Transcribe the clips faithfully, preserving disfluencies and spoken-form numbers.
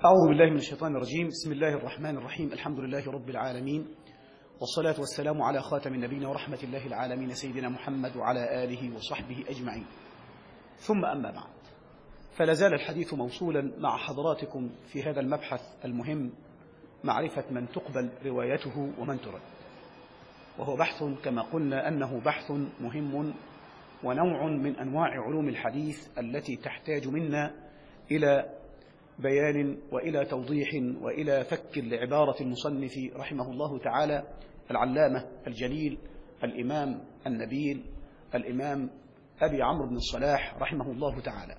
أعوذ بالله من الشيطان الرجيم. بسم الله الرحمن الرحيم. الحمد لله رب العالمين، والصلاة والسلام على خاتم النبيين ورحمة الله العالمين سيدنا محمد وعلى آله وصحبه أجمعين، ثم أما بعد، فلازال الحديث موصولا مع حضراتكم في هذا المبحث المهم، معرفة من تقبل روايته ومن ترد، وهو بحث كما قلنا أنه بحث مهم ونوع من أنواع علوم الحديث التي تحتاج منا إلى بيان وإلى توضيح وإلى فك لعبارة المصنف رحمه الله تعالى العلامة الجليل الإمام النبيل الإمام أبي عمرو بن الصلاح رحمه الله تعالى.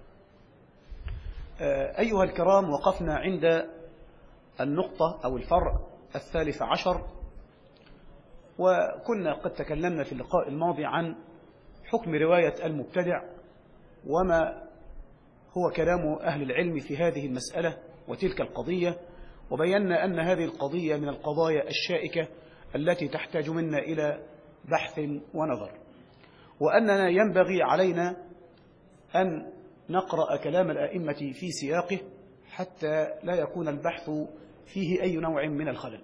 أيها الكرام، وقفنا عند النقطة أو الفرع الثالث عشر، وكنا قد تكلمنا في اللقاء الماضي عن حكم رواية المبتدع وما هو كلام أهل العلم في هذه المسألة وتلك القضية، وبينا أن هذه القضية من القضايا الشائكة التي تحتاج منا إلى بحث ونظر، وأننا ينبغي علينا أن نقرأ كلام الأئمة في سياقه حتى لا يكون البحث فيه أي نوع من الخلل.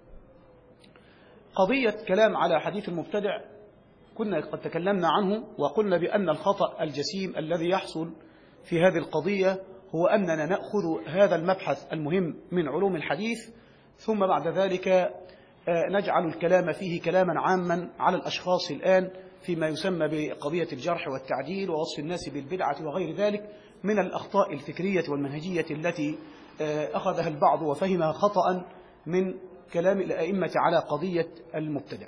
قضية كلام على حديث المبتدع كنا قد تكلمنا عنه، وقلنا بأن الخطأ الجسيم الذي يحصل في هذه القضية هو أننا نأخذ هذا المبحث المهم من علوم الحديث ثم بعد ذلك نجعل الكلام فيه كلاما عاما على الأشخاص الآن فيما يسمى بقضية الجرح والتعديل ووصف الناس بالبدعة وغير ذلك من الأخطاء الفكرية والمنهجية التي أخذها البعض وفهمها خطأ من كلام الأئمة على قضية المبتدع.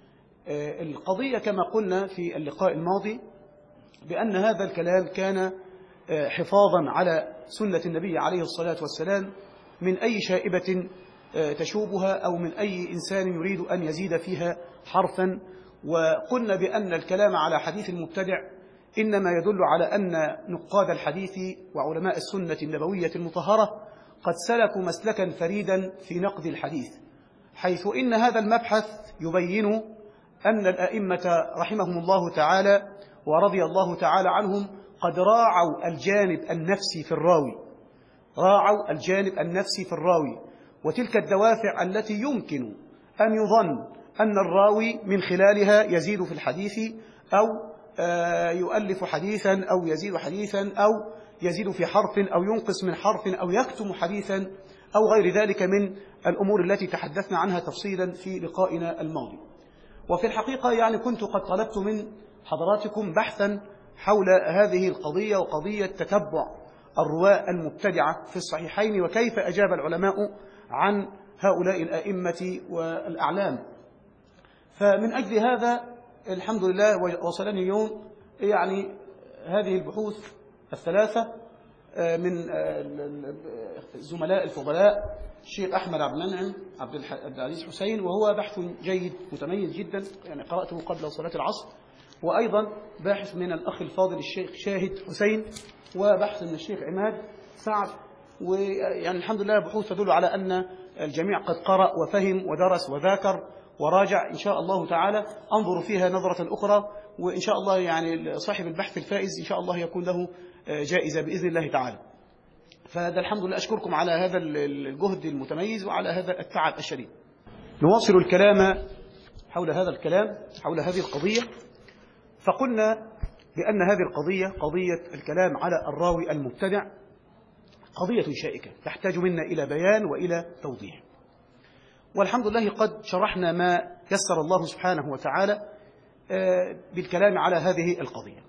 القضية كما قلنا في اللقاء الماضي بأن هذا الكلام كان حفاظا على سنة النبي عليه الصلاة والسلام من أي شائبة تشوبها أو من أي إنسان يريد أن يزيد فيها حرفا. وقلنا بأن الكلام على حديث المبتدع إنما يدل على أن نقاد الحديث وعلماء السنة النبوية المطهرة قد سلكوا مسلكا فريدا في نقد الحديث، حيث إن هذا المبحث يبين أن الأئمة رحمهم الله تعالى ورضي الله تعالى عنهم قد راعوا الجانب النفسي في الراوي راعوا الجانب النفسي في الراوي وتلك الدوافع التي يمكن أن يظن أن الراوي من خلالها يزيد في الحديث أو يؤلف حديثا أو يزيد حديثا أو يزيد في حرف أو ينقص من حرف أو يكتم حديثا أو غير ذلك من الأمور التي تحدثنا عنها تفصيلا في لقائنا الماضي. وفي الحقيقة يعني كنت قد طلبت من حضراتكم بحثا حول هذه القضية وقضية تتبع الرواة المبتدعة في الصحيحين وكيف أجاب العلماء عن هؤلاء الأئمة والأعلام. فمن أجل هذا الحمد لله وصلني اليوم يعني هذه البحوث الثلاثة من الزملاء الفضلاء الشيخ أحمد عبد المنعم عبد العزيز حسين، وهو بحث جيد متميز جدا، يعني قرأته قبل صلاة العصر، وأيضا باحث من الأخ الفاضل الشيخ شاهد حسين، وبحث من الشيخ عماد سعد. ويعني الحمد لله بحوث تدل على أن الجميع قد قرأ وفهم ودرس وذاكر وراجع. إن شاء الله تعالى أنظر فيها نظرة أخرى، وإن شاء الله يعني صاحب البحث الفائز إن شاء الله يكون له جائزة بإذن الله تعالى. فهذا الحمد لله أشكركم على هذا الجهد المتميز وعلى هذا التعب الشديد. نواصل الكلام حول هذا الكلام حول هذه القضية. فقلنا بأن هذه القضية قضية الكلام على الراوي المبتدع قضية شائكة تحتاج منا إلى بيان وإلى توضيح، والحمد لله قد شرحنا ما يسر الله سبحانه وتعالى بالكلام على هذه القضية.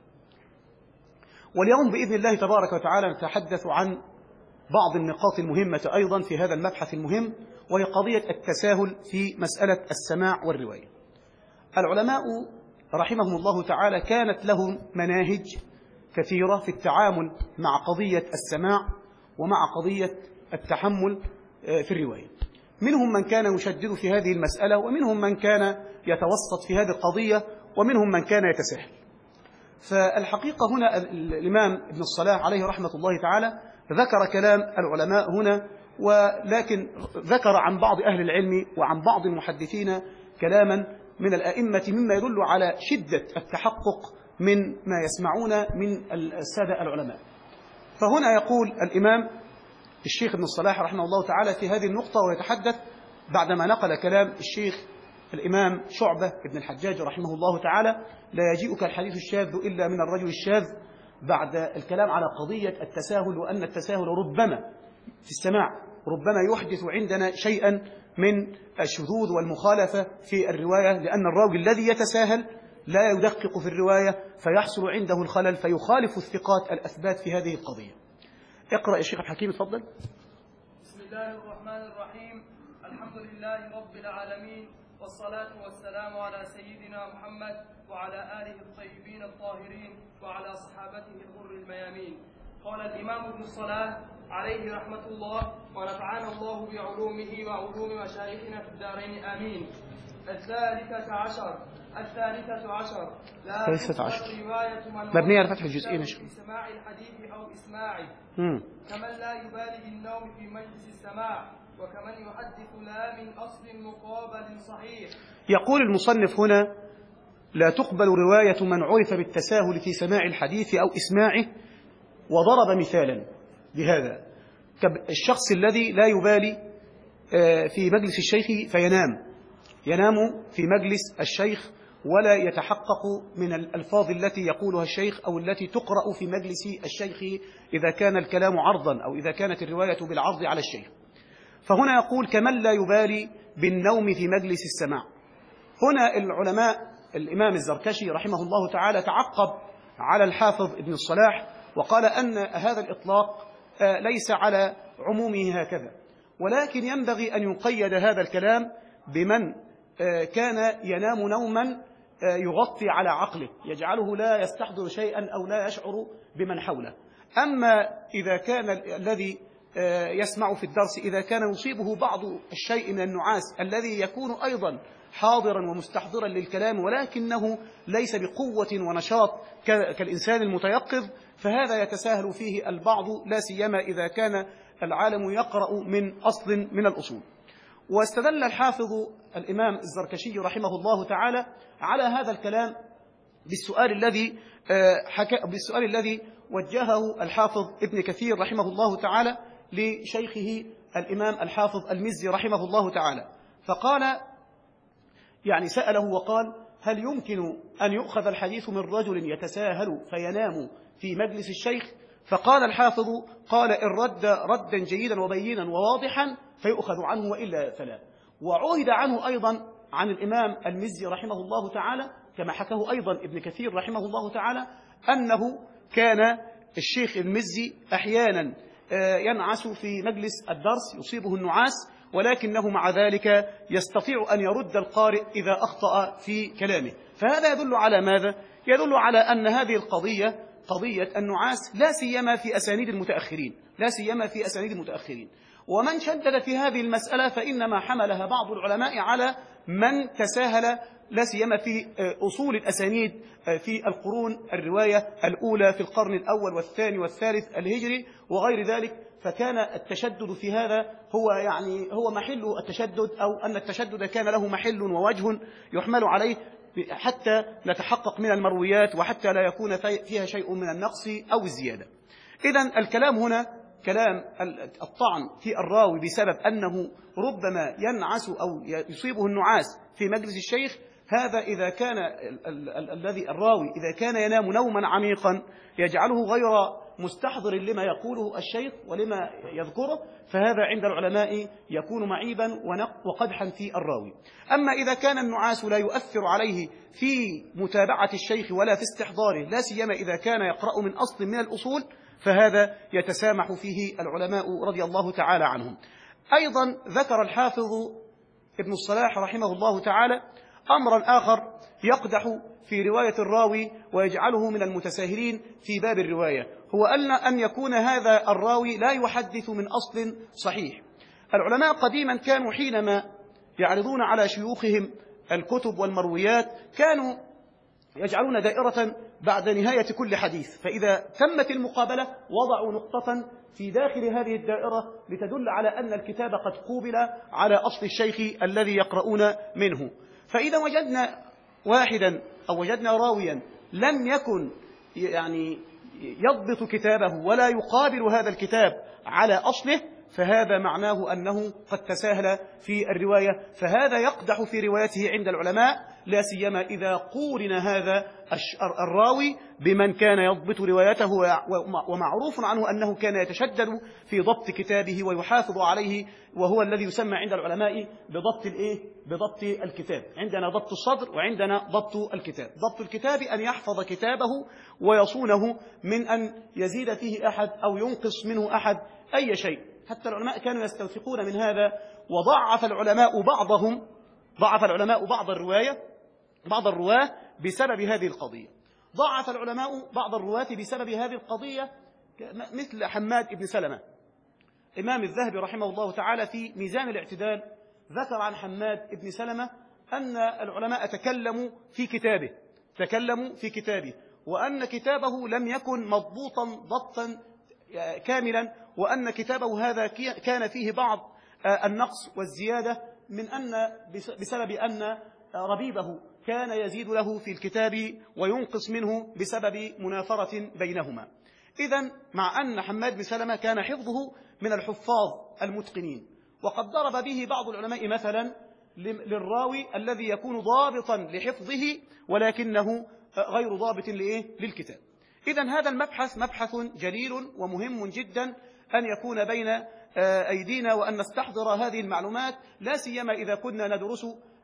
واليوم بإذن الله تبارك وتعالى نتحدث عن بعض النقاط المهمة أيضا في هذا المبحث المهم، وهي قضية التساهل في مسألة السماع والرواية. العلماء رحمهم الله تعالى كانت لهم مناهج كثيرة في التعامل مع قضية السماع ومع قضية التحمل في الرواية. منهم من كان يشدد في هذه المسألة، ومنهم من كان يتوسط في هذه القضية، ومنهم من كان يتساهل. فالحقيقة هنا الإمام ابن الصلاح عليه رحمة الله تعالى ذكر كلام العلماء هنا، ولكن ذكر عن بعض أهل العلم وعن بعض المحدثين كلاما من الأئمة مما يدل على شدة التحقق من ما يسمعون من السادة العلماء. فهنا يقول الإمام الشيخ ابن الصلاح رحمه الله تعالى في هذه النقطة، ويتحدث بعدما نقل كلام الشيخ الإمام شعبة ابن الحجاج رحمه الله تعالى: لا يجيئك الحديث الشاذ إلا من الرجل الشاذ، بعد الكلام على قضية التساهل، وأن التساهل ربما في السماع ربما يحدث عندنا شيئا من الشذوذ والمخالفة في الرواية، لأن الراوي الذي يتساهل لا يدقق في الرواية فيحصل عنده الخلل فيخالف الثقات الأثبات في هذه القضية. اقرأ يا شيخ الحكيم، اتفضل. بسم الله الرحمن الرحيم. الحمد لله رب العالمين، والصلاة والسلام على سيدنا محمد وعلى آله الطيبين الطاهرين وعلى صحابته الغر الميامين. قال الإمام ابن الصلاح عليه رحمة الله، ونفعنا الله بعلومه وعلوم مشايخنا في الدارين آمين. الثالثة عشر الثالثة عشر لا تقبل رواية من مبنية على فتح الجزئين في سماع الحديث أو إسماعه، مم. كمن لا يبالي بالنوم في مجلس السماع، وكمن يحدث لا من أصل مقابل صحيح. يقول المصنف هنا: لا تقبل رواية من عرف بالتساهل في سماع الحديث أو إسماعه، وضرب مثالا بهذا: الشخص الذي لا يبالي في مجلس الشيخ فينام، ينام في مجلس الشيخ ولا يتحقق من الألفاظ التي يقولها الشيخ أو التي تقرأ في مجلس الشيخ إذا كان الكلام عرضا أو إذا كانت الرواية بالعرض على الشيخ. فهنا يقول: كمن لا يبالي بالنوم في مجلس السماع. هنا العلماء الإمام الزركشي رحمه الله تعالى تعقب على الحافظ ابن الصلاح وقال أن هذا الإطلاق ليس على عمومه هكذا، ولكن ينبغي أن يقيد هذا الكلام بمن كان ينام نوما يغطي على عقله يجعله لا يستحضر شيئا أو لا يشعر بمن حوله. أما إذا كان الذي يسمع في الدرس إذا كان يصيبه بعض الشيء من النعاس الذي يكون أيضا حاضرا ومستحضرا للكلام ولكنه ليس بقوة ونشاط كالإنسان المتيقظ، فهذا يتساهل فيه البعض، لا سيما إذا كان العالم يقرأ من أصل من الأصول. واستدل الحافظ الإمام الزركشي رحمه الله تعالى على هذا الكلام بالسؤال الذي حكى بالسؤال الذي وجهه الحافظ ابن كثير رحمه الله تعالى لشيخه الإمام الحافظ المزي رحمه الله تعالى، فقال يعني سأله وقال: هل يمكن أن يؤخذ الحديث من رجل يتساهل فينام في مجلس الشيخ؟ فقال الحافظ: قال إن رد ردا جيدا وبينا وواضحا فيؤخذ عنه، وإلا فلا. وعهد عنه أيضا عن الإمام المزي رحمه الله تعالى كما حكاه أيضا ابن كثير رحمه الله تعالى أنه كان الشيخ المزي أحيانا ينعس في مجلس الدرس يصيبه النعاس، ولكنه مع ذلك يستطيع أن يرد القارئ إذا أخطأ في كلامه. فهذا يدل على ماذا؟ يدل على أن هذه القضية قضية النعاس لا سيما في أسانيد المتأخرين لا سيما في أسانيد المتأخرين ومن شدد في هذه المسألة فإنما حملها بعض العلماء على من تساهل لا سيما في أصول الأسانيد في القرون الرواية الأولى في القرن الأول والثاني والثالث الهجري وغير ذلك، فكان التشدد في هذا هو يعني هو محل التشدد، أو أن التشدد كان له محل ووجه يحمل عليه حتى نتحقق من المرويات وحتى لا يكون فيها شيء من النقص أو الزيادة. إذن الكلام هنا كلام الطعن في الراوي بسبب أنه ربما ينعس أو يصيبه النعاس في مجلس الشيخ، هذا إذا كان الذي الراوي إذا كان ينام نوما عميقا يجعله غير مستحضر لما يقوله الشيخ ولما يذكره، فهذا عند العلماء يكون معيبا وقدحا في الراوي. أما إذا كان النعاس لا يؤثر عليه في متابعة الشيخ ولا في استحضاره، لا سيما إذا كان يقرأ من أصل من الأصول، فهذا يتسامح فيه العلماء رضي الله تعالى عنهم. أيضا ذكر الحافظ ابن الصلاح رحمه الله تعالى أمرا آخر يقدح في رواية الراوي ويجعله من المتساهلين في باب الرواية، هو أن أن يكون هذا الراوي لا يحدث من أصل صحيح. العلماء قديما كانوا حينما يعرضون على شيوخهم الكتب والمرويات كانوا يجعلون دائرة بعد نهاية كل حديث، فإذا تمت المقابلة وضعوا نقطة في داخل هذه الدائرة لتدل على أن الكتاب قد قوبل على أصل الشيخ الذي يقرؤون منه. فإذا وجدنا واحدا أو وجدنا راويا لم يكن يعني يضبط كتابه ولا يقابل هذا الكتاب على أصله، فهذا معناه أنه قد تساهل في الرواية، فهذا يقدح في روايته عند العلماء، لا سيما إذا قورن هذا الراوي بمن كان يضبط روايته ومعروف عنه أنه كان يتشدد في ضبط كتابه ويحافظ عليه، وهو الذي يسمى عند العلماء بضبط الإيه؟ بضبط الكتاب. عندنا ضبط الصدر وعندنا ضبط الكتاب. ضبط الكتاب أن يحفظ كتابه ويصونه من أن يزيد فيه أحد أو ينقص منه أحد أي شيء. حتى العلماء كانوا يستوثقون من هذا، وضعف العلماء بعضهم ضعف العلماء بعض الرواية بعض الرواة بسبب هذه القضية. ضعف العلماء بعض الرواة بسبب هذه القضية، مثل حماد بن سلمة. إمام الذهبي رحمه الله تعالى في ميزان الاعتدال ذكر عن حماد بن سلمة أن العلماء تكلموا في كتابه تكلموا في كتابه وأن كتابه لم يكن مضبوطا ضبطا كاملا، وأن كتابه هذا كان فيه بعض النقص والزيادة، من أن بسبب أن ربيبه كان يزيد له في الكتاب وينقص منه بسبب منافرة بينهما. إذن مع أن حماد بن سلمة كان حفظه من الحفاظ المتقنين، وقد ضرب به بعض العلماء مثلا للراوي الذي يكون ضابطا لحفظه ولكنه غير ضابط للكتاب. إذن هذا المبحث مبحث جليل ومهم جدا أن يكون بين أيدينا، وأن نستحضر هذه المعلومات، لا سيما إذا كنا ندرس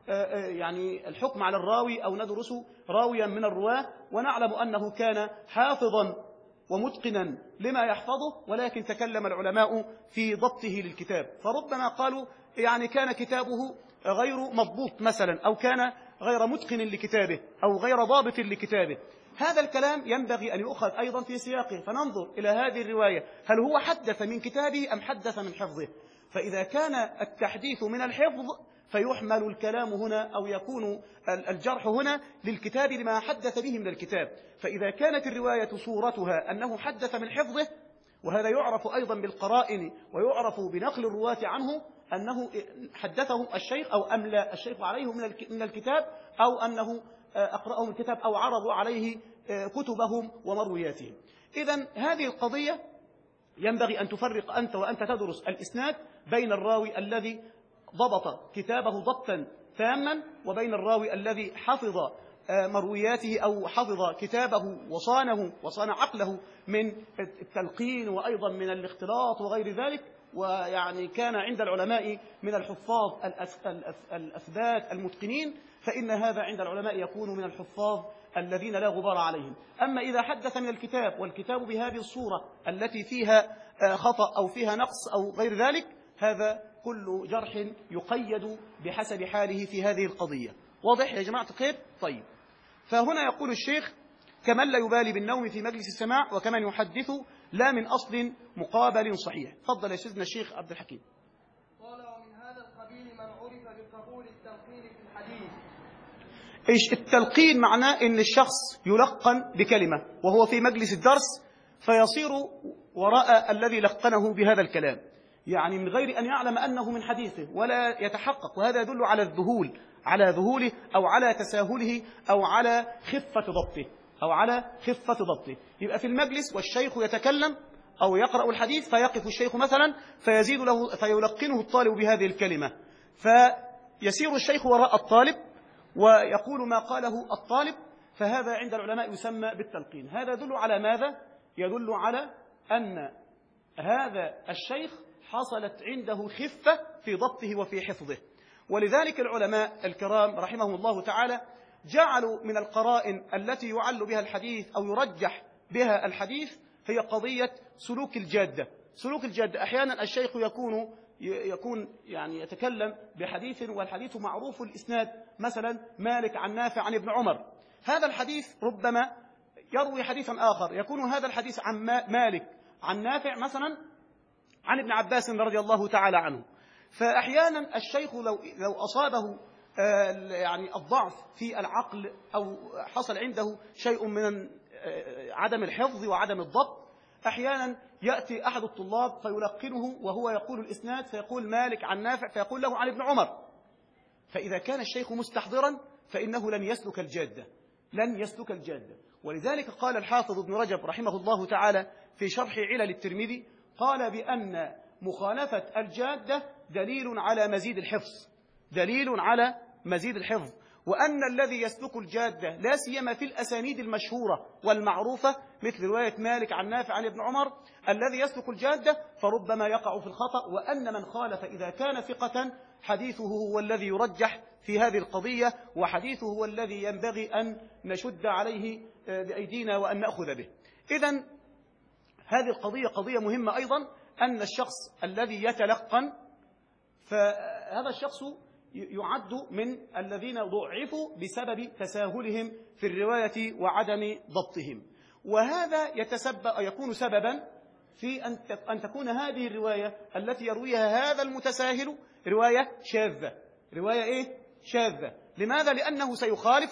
يعني الحكم على الراوي أو ندرس راويا من الرواة ونعلم أنه كان حافظا ومتقنا لما يحفظه، ولكن تكلم العلماء في ضبطه للكتاب، فربما قالوا يعني كان كتابه غير مضبوط مثلا، أو كان غير متقن لكتابه أو غير ضابط لكتابه. هذا الكلام ينبغي أن يؤخذ أيضا في سياقه، فننظر إلى هذه الرواية، هل هو حدث من كتابه أم حدث من حفظه؟ فإذا كان التحديث من الحفظ فيحمل الكلام هنا أو يكون الجرح هنا للكتاب لما حدث به من الكتاب. فإذا كانت الرواية صورتها أنه حدث من حفظه، وهذا يعرف أيضا بالقرائن ويعرف بنقل الرواة عنه أنه حدثهم الشيخ أو أملى الشيخ عليه من الكتاب، أو أنه أقرأهم الكتاب أو عرضوا عليه كتبهم ومروياتهم. إذن هذه القضية ينبغي أن تفرق أنت وأنت تدرس الإسناد بين الراوي الذي ضبط كتابه ضبطا تاما وبين الراوي الذي حفظ مروياته أو حفظ كتابه وصانه وصان عقله من التلقين وأيضا من الاختلاط وغير ذلك، ويعني كان عند العلماء من الحفاظ الأثبات المتقنين، فإن هذا عند العلماء يكون من الحفاظ الذين لا غبار عليهم. أما إذا حدث من الكتاب والكتاب بهذه الصورة التي فيها خطأ أو فيها نقص أو غير ذلك، هذا كل جرح يقيد بحسب حاله في هذه القضية. واضح يا جماعة الخير؟ طيب، فهنا يقول الشيخ: كمن لا يبالي بالنوم في مجلس السماع، وكمن يحدث لا من أصل مقابل صحيح. تفضل يا سيدنا الشيخ عبد الحكيم. قال: ومن هذا القبيل من عرف بقبول التلقين في الحديث. إيش التلقين؟ معناه إن الشخص يلقن بكلمة وهو في مجلس الدرس، فيصير وراء الذي لقنه بهذا الكلام، يعني من غير أن يعلم أنه من حديثه ولا يتحقق، وهذا يدل على الذهول على ذهوله أو على تساهله أو على خفة ضبطه أو على خفة ضبطه. يبقى في المجلس والشيخ يتكلم أو يقرأ الحديث، فيقف الشيخ مثلا فيزيد له فيلقنه الطالب بهذه الكلمة، فيسير الشيخ وراء الطالب ويقول ما قاله الطالب، فهذا عند العلماء يسمى بالتلقين. هذا يدل على ماذا؟ يدل على أن هذا الشيخ حصلت عنده خفة في ضبطه وفي حفظه. ولذلك العلماء الكرام رحمهم الله تعالى جعلوا من القرائن التي يعل بها الحديث أو يرجح بها الحديث هي قضية سلوك الجادة. سلوك الجادة، أحيانا الشيخ يكون يكون يعني يتكلم بحديث والحديث معروف الإسناد، مثلا مالك عن نافع عن ابن عمر، هذا الحديث ربما يروي حديثا آخر يكون هذا الحديث عن مالك عن نافع مثلا عن ابن عباس رضي الله تعالى عنه. فأحيانا الشيخ لو لو أصابه يعني الضعف في العقل أو حصل عنده شيء من عدم الحفظ وعدم الضبط، أحيانا يأتي أحد الطلاب فيلقنه وهو يقول الإسناد، فيقول مالك عن نافع فيقول له عن ابن عمر. فإذا كان الشيخ مستحضرا فإنه لن يسلك الجادة لن يسلك الجادة ولذلك قال الحافظ ابن رجب رحمه الله تعالى في شرح علل الترمذي، قال بأن مخالفة الجادة دليل على مزيد الحفظ، دليل على مزيد الحفظ، وأن الذي يسلك الجادة لا سيما في الأسانيد المشهورة والمعروفة مثل رواية مالك عن نافع عن ابن عمر، الذي يسلك الجادة فربما يقع في الخطأ، وأن من خالف إذا كان ثقة حديثه هو الذي يرجح في هذه القضية، وحديثه هو الذي ينبغي أن نشد عليه بأيدينا وأن نأخذ به. إذن هذه القضية قضية مهمة أيضا، أن الشخص الذي يتلقن فهذا الشخص يعد من الذين ضعفوا بسبب تساهلهم في الرواية وعدم ضبطهم، وهذا يتسبب يكون سببا في أن تكون هذه الرواية التي يرويها هذا المتساهل رواية شاذة. رواية إيه؟ شاذة. لماذا؟ لأنه سيخالف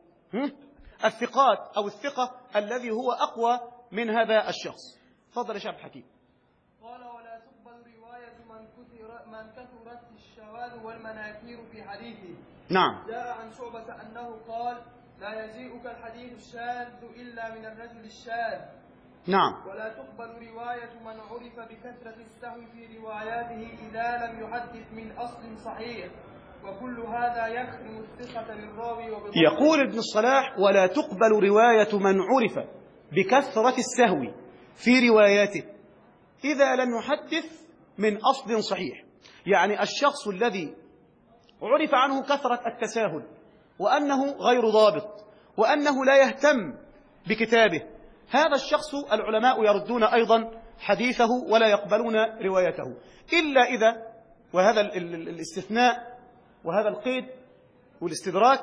الثقات أو الثقة الذي هو أقوى من هذا الشخص. تفضل يا شاب حكيم. قال: ولا تقبل رواية من كثر من كثرت الشواذ والمناكير في حديثه. نعم. جاء عن شعبة أنه قال: لا يجيئك الحديث الشاذ إلا من الرجل الشاذ. نعم. ولا تقبل رواية من عرف بكثرة السهو في رواياته إذا لم يحدث من أصل صحيح، وكل هذا يخدم الثقة للراوي وبضبطه. يقول ابن الصلاح: ولا تقبل رواية من عرف بكثرة السهو في رواياته إذا لم يحدث من أصل صحيح. يعني الشخص الذي عرف عنه كثرة التساهل وأنه غير ضابط وأنه لا يهتم بكتابه، هذا الشخص العلماء يردون أيضا حديثه ولا يقبلون روايته، إلا إذا، وهذا الاستثناء وهذا القيد والاستدراك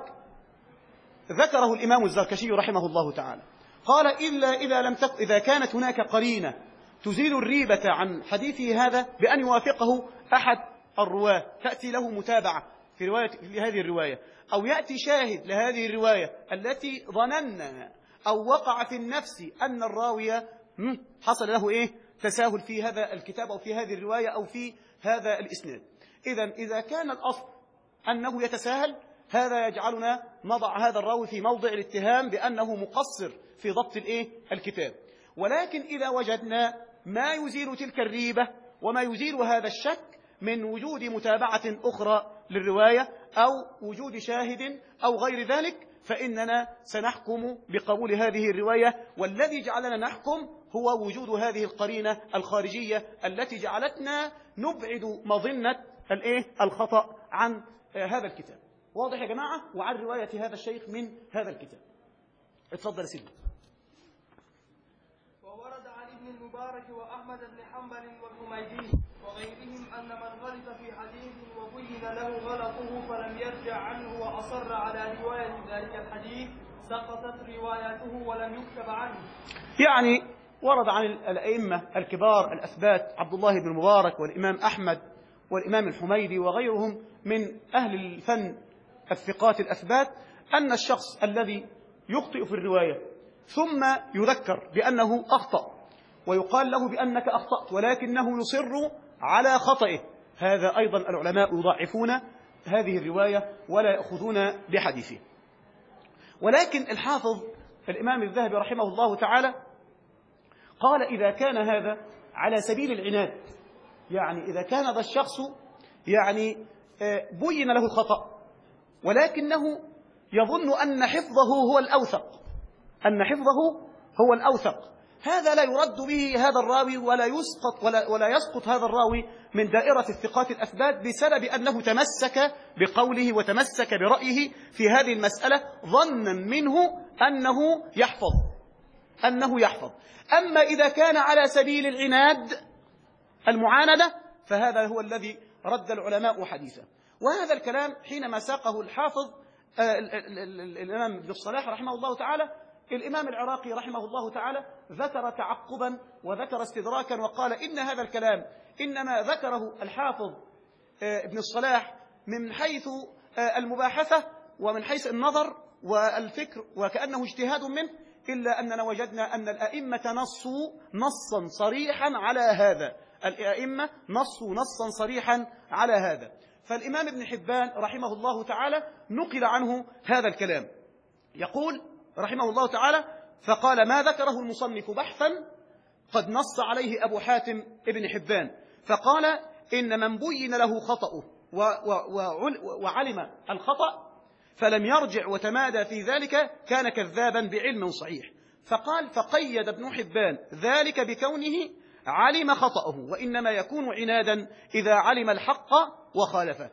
ذكره الإمام الزركشي رحمه الله تعالى، قال: إلا إذا لم تك إذا كانت هناك قرينة تزيل الريبة عن حديثه هذا بأن يوافقه أحد الرواة، تأتي له متابعة في رواية في هذه الرواية، أو يأتي شاهد لهذه الرواية التي ظننا أو وقع في النفس أن الراوي حصل له إيه تساهل في هذا الكتاب أو في هذه الرواية أو في هذا الإسناد. إذن إذا كان الأصل أنه يتساهل، هذا يجعلنا نضع هذا الراوي في موضع الاتهام بأنه مقصر في ضبط الإيه الكتاب. ولكن إذا وجدنا ما يزيل تلك الريبة وما يزيل هذا الشك من وجود متابعة أخرى للرواية أو وجود شاهد أو غير ذلك، فإننا سنحكم بقبول هذه الرواية، والذي جعلنا نحكم هو وجود هذه القرينة الخارجية التي جعلتنا نبعد مظنة الإيه الخطأ عن هذا الكتاب. واضح يا جماعة؟ وعن رواية هذا الشيخ من هذا الكتاب. اتفضل سيدي. وورد عن ابن المبارك وأحمد بن حنبل والحميدي وغيرهم أن من غلط في حديث وبين له غلطه فلم يرجع عنه وأصر على رواية ذلك الحديث سقطت روايته ولم يكتب عنه. يعني ورد عن الأئمة الكبار الأثبات عبد الله بن المبارك والإمام أحمد والإمام الحميدي وغيرهم من أهل الفن الثقات الأثبات أن الشخص الذي يخطئ في الرواية ثم يذكر بأنه أخطأ ويقال له بأنك أخطأت ولكنه يصر على خطئه، هذا أيضا العلماء يضعفون هذه الرواية ولا يأخذون بحديثه. ولكن الحافظ الإمام الذهبي رحمه الله تعالى قال: إذا كان هذا على سبيل العناد، يعني إذا كان هذا الشخص يعني بين له الخطأ ولكنه يظن أن حفظه هو الأوثق، أن حفظه هو الأوثق، هذا لا يرد به هذا الراوي ولا يسقط ولا, ولا يسقط هذا الراوي من دائرة الثقات الأثبات بسبب أنه تمسك بقوله وتمسك برأيه في هذه المسألة ظنا منه أنه يحفظ أنه يحفظ أما إذا كان على سبيل العناد المعاندة فهذا هو الذي رد العلماء حديثا. وهذا الكلام حينما ساقه الحافظ الإمام ابن الصلاح رحمه الله تعالى، الإمام العراقي رحمه الله تعالى ذكر تعقبا وذكر استدراكا وقال: إن هذا الكلام إنما ذكره الحافظ ابن الصلاح من حيث المباحثة ومن حيث النظر والفكر وكأنه اجتهاد منه، إلا أننا وجدنا أن الأئمة نصوا نصا صريحا على هذا، الأئمة نصوا نصا صريحا على هذا. فالإمام ابن حبان رحمه الله تعالى نقل عنه هذا الكلام، يقول رحمه الله تعالى: فقال: ما ذكره المصنف بحثا قد نص عليه أبو حاتم ابن حبان، فقال إن من بين له خطأه وعلم الخطأ فلم يرجع وتمادى في ذلك كان كذابا بعلم صحيح. فقال فقيد ابن حبان ذلك بكونه علم خطأه، وإنما يكون عنادا إذا علم الحق وخالفه.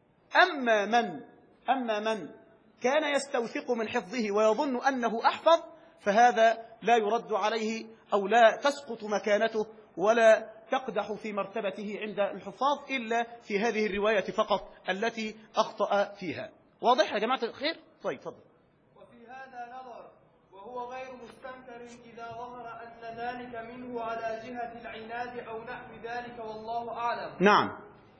أما من أما من كان يستوثق من حفظه ويظن أنه أحفظ فهذا لا يرد عليه أو لا تسقط مكانته ولا تقدح في مرتبته عند الحفاظ إلا في هذه الرواية فقط التي أخطأ فيها. واضح يا جماعة الخير؟ طيب تفضل. وفي هذا نظر، وهو غير مستنكر إذا ظهر أن ذلك منه على جهة العناد أو نحو ذلك، والله أعلم. نعم.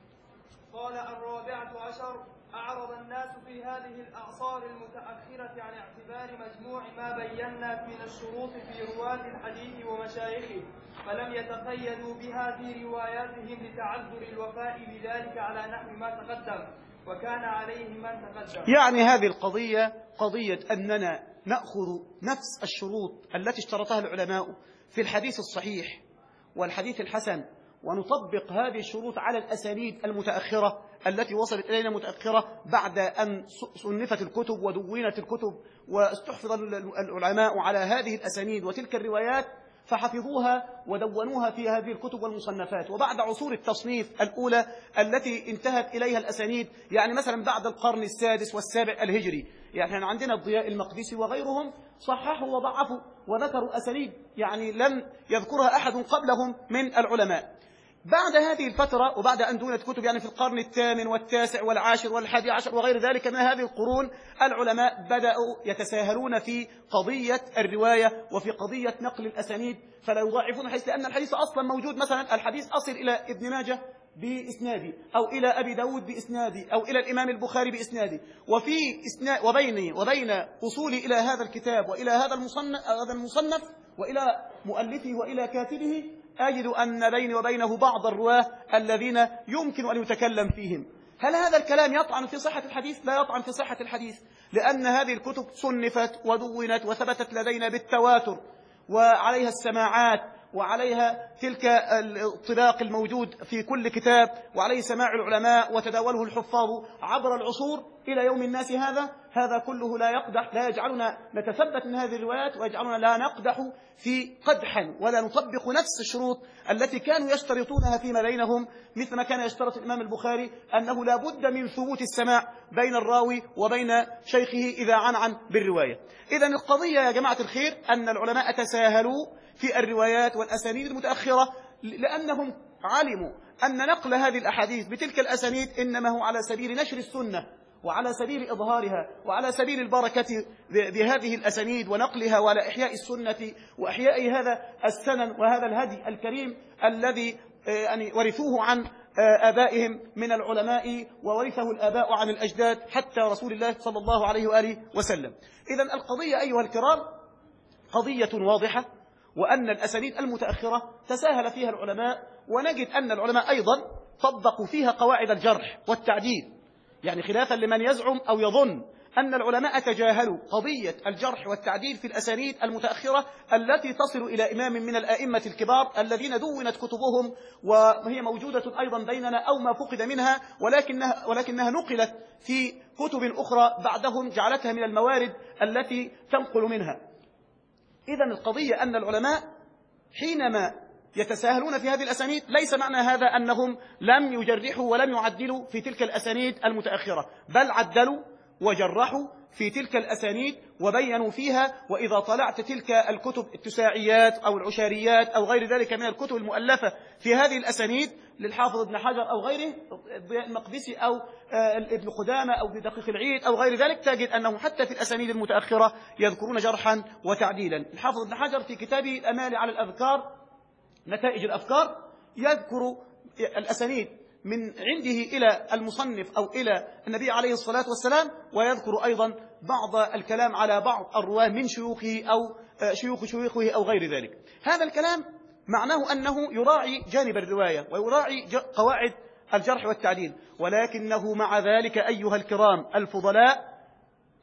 قال الرابعة عشر: أعرض الناس في هذه الأعصار المتأخرة عن اعتبار مجموع ما بينا من الشروط في رواة الحديث ومشايخه، فلم يتقيدوا بها في رواياتهم لتعذر الوفاء بذلك على نحو ما تقدم، وكان عليه من تقدم. يعني هذه القضية قضية أننا نأخذ نفس الشروط التي اشترطها العلماء في الحديث الصحيح والحديث الحسن، ونطبق هذه الشروط على الأسانيد المتأخرة التي وصلت إلينا متأخرة بعد أن صنفت الكتب ودونت الكتب واستحفظ العلماء على هذه الأسانيد وتلك الروايات، فحفظوها ودونوها في هذه الكتب والمصنفات. وبعد عصور التصنيف الأولى التي انتهت إليها الأسانيد، يعني مثلا بعد القرن السادس والسابع الهجري، يعني عندنا الضياء المقدسي وغيرهم صححوا وضعفوا وذكروا أسانيد يعني لم يذكرها أحد قبلهم من العلماء. بعد هذه الفترة وبعد أن دونت كتب يعني في القرن الثامن والتاسع والعاشر والحادي عشر وغير ذلك من هذه القرون، العلماء بدأوا يتساهلون في قضية الرواية وفي قضية نقل الأسانيد، فلا يضاعفون حيث لأن الحديث أصلا موجود. مثلا الحديث أصل إلى ابن ماجه بإسنادي أو إلى أبي داود بإسنادي أو إلى الإمام البخاري بإسنادي، وفي إسناد وبيني وبين وصولي إلى هذا الكتاب وإلى هذا المصنف, هذا المصنف وإلى مؤلفه وإلى كاتبه أجد أن بيني وبينه بعض الرواه الذين يمكن أن يتكلم فيهم. هل هذا الكلام يطعن في صحة الحديث؟ لا يطعن في صحة الحديث، لأن هذه الكتب صنفت ودونت وثبتت لدينا بالتواتر وعليها السماعات وعليها تلك الطلاق الموجود في كل كتاب وعليه سماع العلماء وتداوله الحفاظ عبر العصور إلى يوم الناس هذا. هذا كله لا يقدح لا يجعلنا نتثبت من هذه الروايات ويجعلنا لا نقدح في قدحا ولا نطبق نفس الشروط التي كانوا يشترطونها فيما بينهم، مثل ما كان يشترط الإمام البخاري أنه لا بد من ثبوت السماع بين الراوي وبين شيخه إذا عنعن بالرواية. إذن القضية يا جماعة الخير أن العلماء تساهلوا في الروايات والأسانيد المتأخرة لأنهم علموا أن نقل هذه الأحاديث بتلك الأسانيد إنما هو على سبيل نشر السنة وعلى سبيل إظهارها وعلى سبيل البركة بهذه الأسانيد ونقلها وعلى إحياء السنة وإحياء هذا السنن وهذا الهدي الكريم الذي يعني ورثوه عن آبائهم من العلماء وورثه الآباء عن الأجداد حتى رسول الله صلى الله عليه وآله وسلم. إذن القضية أيها الكرام قضية واضحة، وأن الأسانيد المتأخرة تساهل فيها العلماء، ونجد أن العلماء أيضا طبقوا فيها قواعد الجرح والتعديل، يعني خلافا لمن يزعم أو يظن أن العلماء تجاهلوا قضية الجرح والتعديل في الأسانيد المتأخرة التي تصل إلى إمام من الآئمة الكبار الذين دونت كتبهم وهي موجودة أيضا بيننا أو ما فقد منها، ولكنها, ولكنها نقلت في كتب أخرى بعدهم جعلتها من الموارد التي تنقل منها. إذن القضية أن العلماء حينما يتساهلون في هذه الأسانيد ليس معنى هذا أنهم لم يجرحوا ولم يعدلوا في تلك الأسانيد المتأخرة، بل عدلوا وجرحوا في تلك الأسانيد وبينوا فيها. وإذا طلعت تلك الكتب التساعيات أو العشاريات أو غير ذلك من الكتب المؤلفة في هذه الأسانيد للحافظ ابن حجر أو غيره الضياء المقدسي أو ابن قدامة أو ابن دقيق العيد أو غير ذلك، تجد أنه حتى في الأسانيد المتأخرة يذكرون جرحا وتعديلا. الحافظ ابن حجر في كتابه الأمال على الأذكار نتائج الأفكار يذكر الأسانيد من عنده إلى المصنف أو إلى النبي عليه الصلاة والسلام، ويذكر أيضا بعض الكلام على بعض الرواة من شيوخه أو شيوخ شيوخه أو غير ذلك. هذا الكلام معناه أنه يراعي جانب الرواية ويراعي قواعد الجرح والتعديل، ولكنه مع ذلك أيها الكرام الفضلاء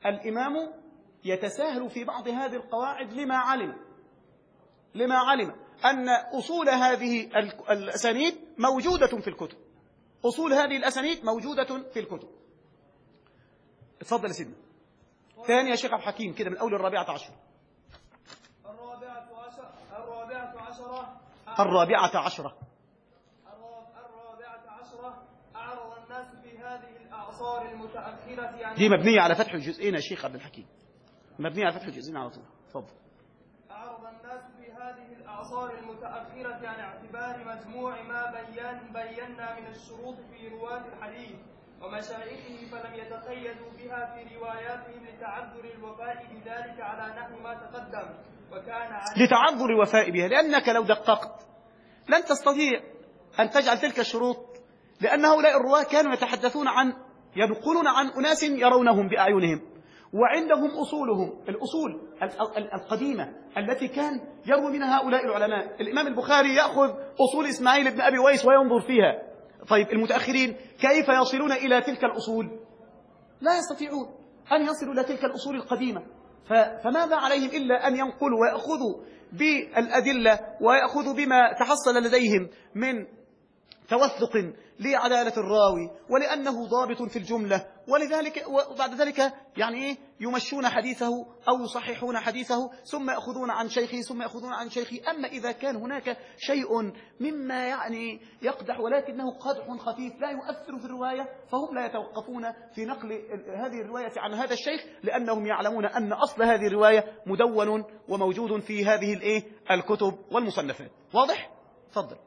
الإمام يتساهل في بعض هذه القواعد لما علم لما علم أن أصول هذه الأسانيد موجودة في الكتب، أصول هذه الأسانيد موجودة في الكتب. اتفضل يا سيدنا. ثاني يا شيخ عبد الحكيم كده من أول الرابعة عشر. الرابعة عشر الرابعة عشرة الرابعة عشرة الرابعة عشرة أعرض الناس في هذه الأعصار المتأخرة يعني دي مبنية على فتح الجزئين يا شيخ عبد الحكيم، مبنية على فتح الجزئين على طول. اتفضل. أعرض الناس في هذه الأعصار المتأخرة عن اعتبار مجموع ما بيان بينا من الشروط في رواة الحديث ومشايخه، فلم يتقيدوا بها في رواياتهم لتعذر الوفاء بذلك على نحو ما تقدم. وكان لتعذر الوفاء بها، لأنك لو دققت لن تستطيع أن تجعل تلك الشروط، لأن هؤلاء الرواة كانوا يتحدثون عن ينقلون عن أناس يرونهم بأعينهم، وعندهم أصولهم، الأصول القديمة التي كان يروي منها هؤلاء العلماء. الإمام البخاري يأخذ أصول إسماعيل بن أبي ويس وينظر فيها. طيب المتأخرين كيف يصلون إلى تلك الأصول؟ لا يستطيعون أن يصلوا إلى تلك الأصول القديمة، فماذا عليهم إلا أن ينقلوا ويأخذوا بالأدلة ويأخذوا بما تحصل لديهم من توثق لعدالة الراوي ولأنه ضابط في الجملة، ولذلك وبعد ذلك يعني إيه يمشون حديثه أو يصححون حديثه ثم يأخذون عن شيخه ثم يأخذون عن شيخه. أما إذا كان هناك شيء مما يعني يقدح ولكنه قدح خفيف لا يؤثر في الرواية، فهم لا يتوقفون في نقل هذه الرواية عن هذا الشيخ، لأنهم يعلمون أن أصل هذه الرواية مدون وموجود في هذه الإيه الكتب والمصنفات. واضح؟ تفضل.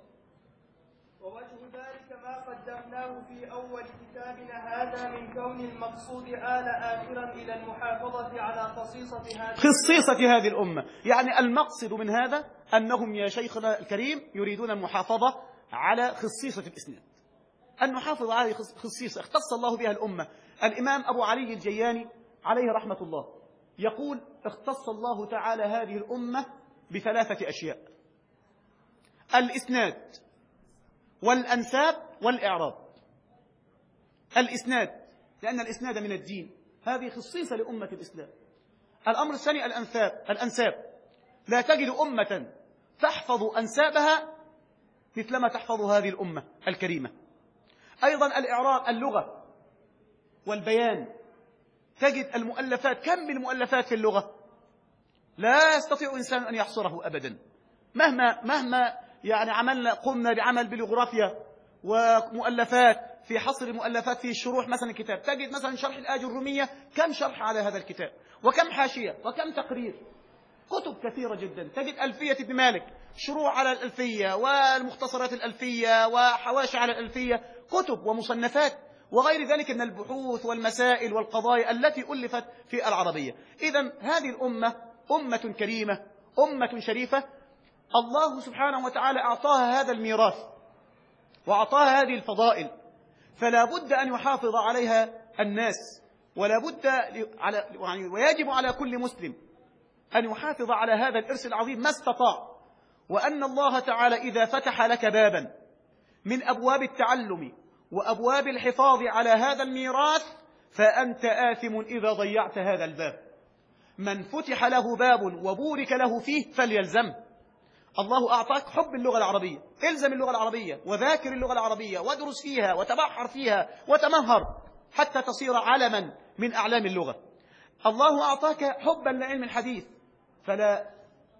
قدمناه في أول كتابنا هذا من كون المقصود آل آخرا إلى المحافظة على خصيصة هذه خصيصة هذه الأمة، يعني المقصد من هذا أنهم يا شيخنا الكريم يريدون المحافظة على خصيصة الإسناد، أن نحافظ على خصيصة اختص الله بها الأمة. الإمام أبو علي الجياني عليه رحمة الله يقول اختص الله تعالى هذه الأمة بثلاثة أشياء: الإسناد والأنساب والإعراب. الإسناد لأن الإسناد من الدين، هذه خصيصة لأمة الإسلام. الأمر الثاني الأنساب. الأنساب لا تجد أمة تحفظ أنسابها مثلما تحفظ هذه الأمة الكريمة. أيضا الإعراب اللغة والبيان، تجد المؤلفات، كم من المؤلفات في اللغة لا يستطيع إنسان أن يحصره أبدا، مهما مهما يعني عملنا قمنا بعمل بليغرافيا ومؤلفات في حصر مؤلفات في الشروح مثلا كتاب، تجد مثلا شرح الآج الرومية كم شرح على هذا الكتاب وكم حاشية وكم تقرير، كتب كثيرة جدا. تجد ألفية ابن مالك شروع على الألفية والمختصرات الألفية وحواشي على الألفية، كتب ومصنفات وغير ذلك من البحوث والمسائل والقضايا التي ألفت في العربية. إذن هذه الأمة أمة كريمة، أمة شريفة، الله سبحانه وتعالى أعطاها هذا الميراث وأعطاها هذه الفضائل، فلا بد أن يحافظ عليها الناس، ولا بد على ويجب على كل مسلم أن يحافظ على هذا الإرث العظيم ما استطاع. وأن الله تعالى إذا فتح لك بابا من أبواب التعلم وأبواب الحفاظ على هذا الميراث فأنت آثم إذا ضيعت هذا الباب. من فتح له باب وبورك له فيه فليلزم. الله أعطاك حب اللغة العربية، إلزم اللغة العربية وذاكر اللغة العربية وادرس فيها وتبحر فيها وتمهر حتى تصير علما من أعلام اللغة. الله أعطاك حبا لعلم الحديث، فلا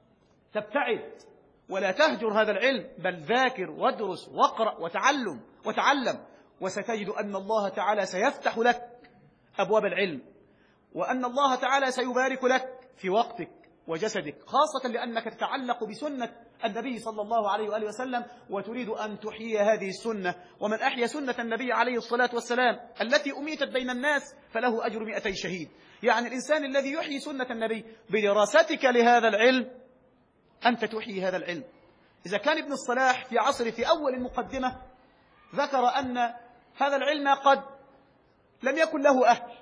تبتعد ولا تهجر هذا العلم، بل ذاكر وادرس واقرأ وتعلم وتعلم، وستجد أن الله تعالى سيفتح لك أبواب العلم، وأن الله تعالى سيبارك لك في وقتك وجسدك، خاصة لأنك تتعلق بسنة النبي صلى الله عليه وآله وسلم وتريد أن تحيي هذه السنة. ومن أحيا سنة النبي عليه الصلاة والسلام التي أميتت بين الناس فله أجر مئتي شهيد. يعني الإنسان الذي يحيي سنة النبي بدراستك لهذا العلم أنت تحيي هذا العلم. إذا كان ابن الصلاح في عصر في أول المقدمة ذكر أن هذا العلم قد لم يكن له أهل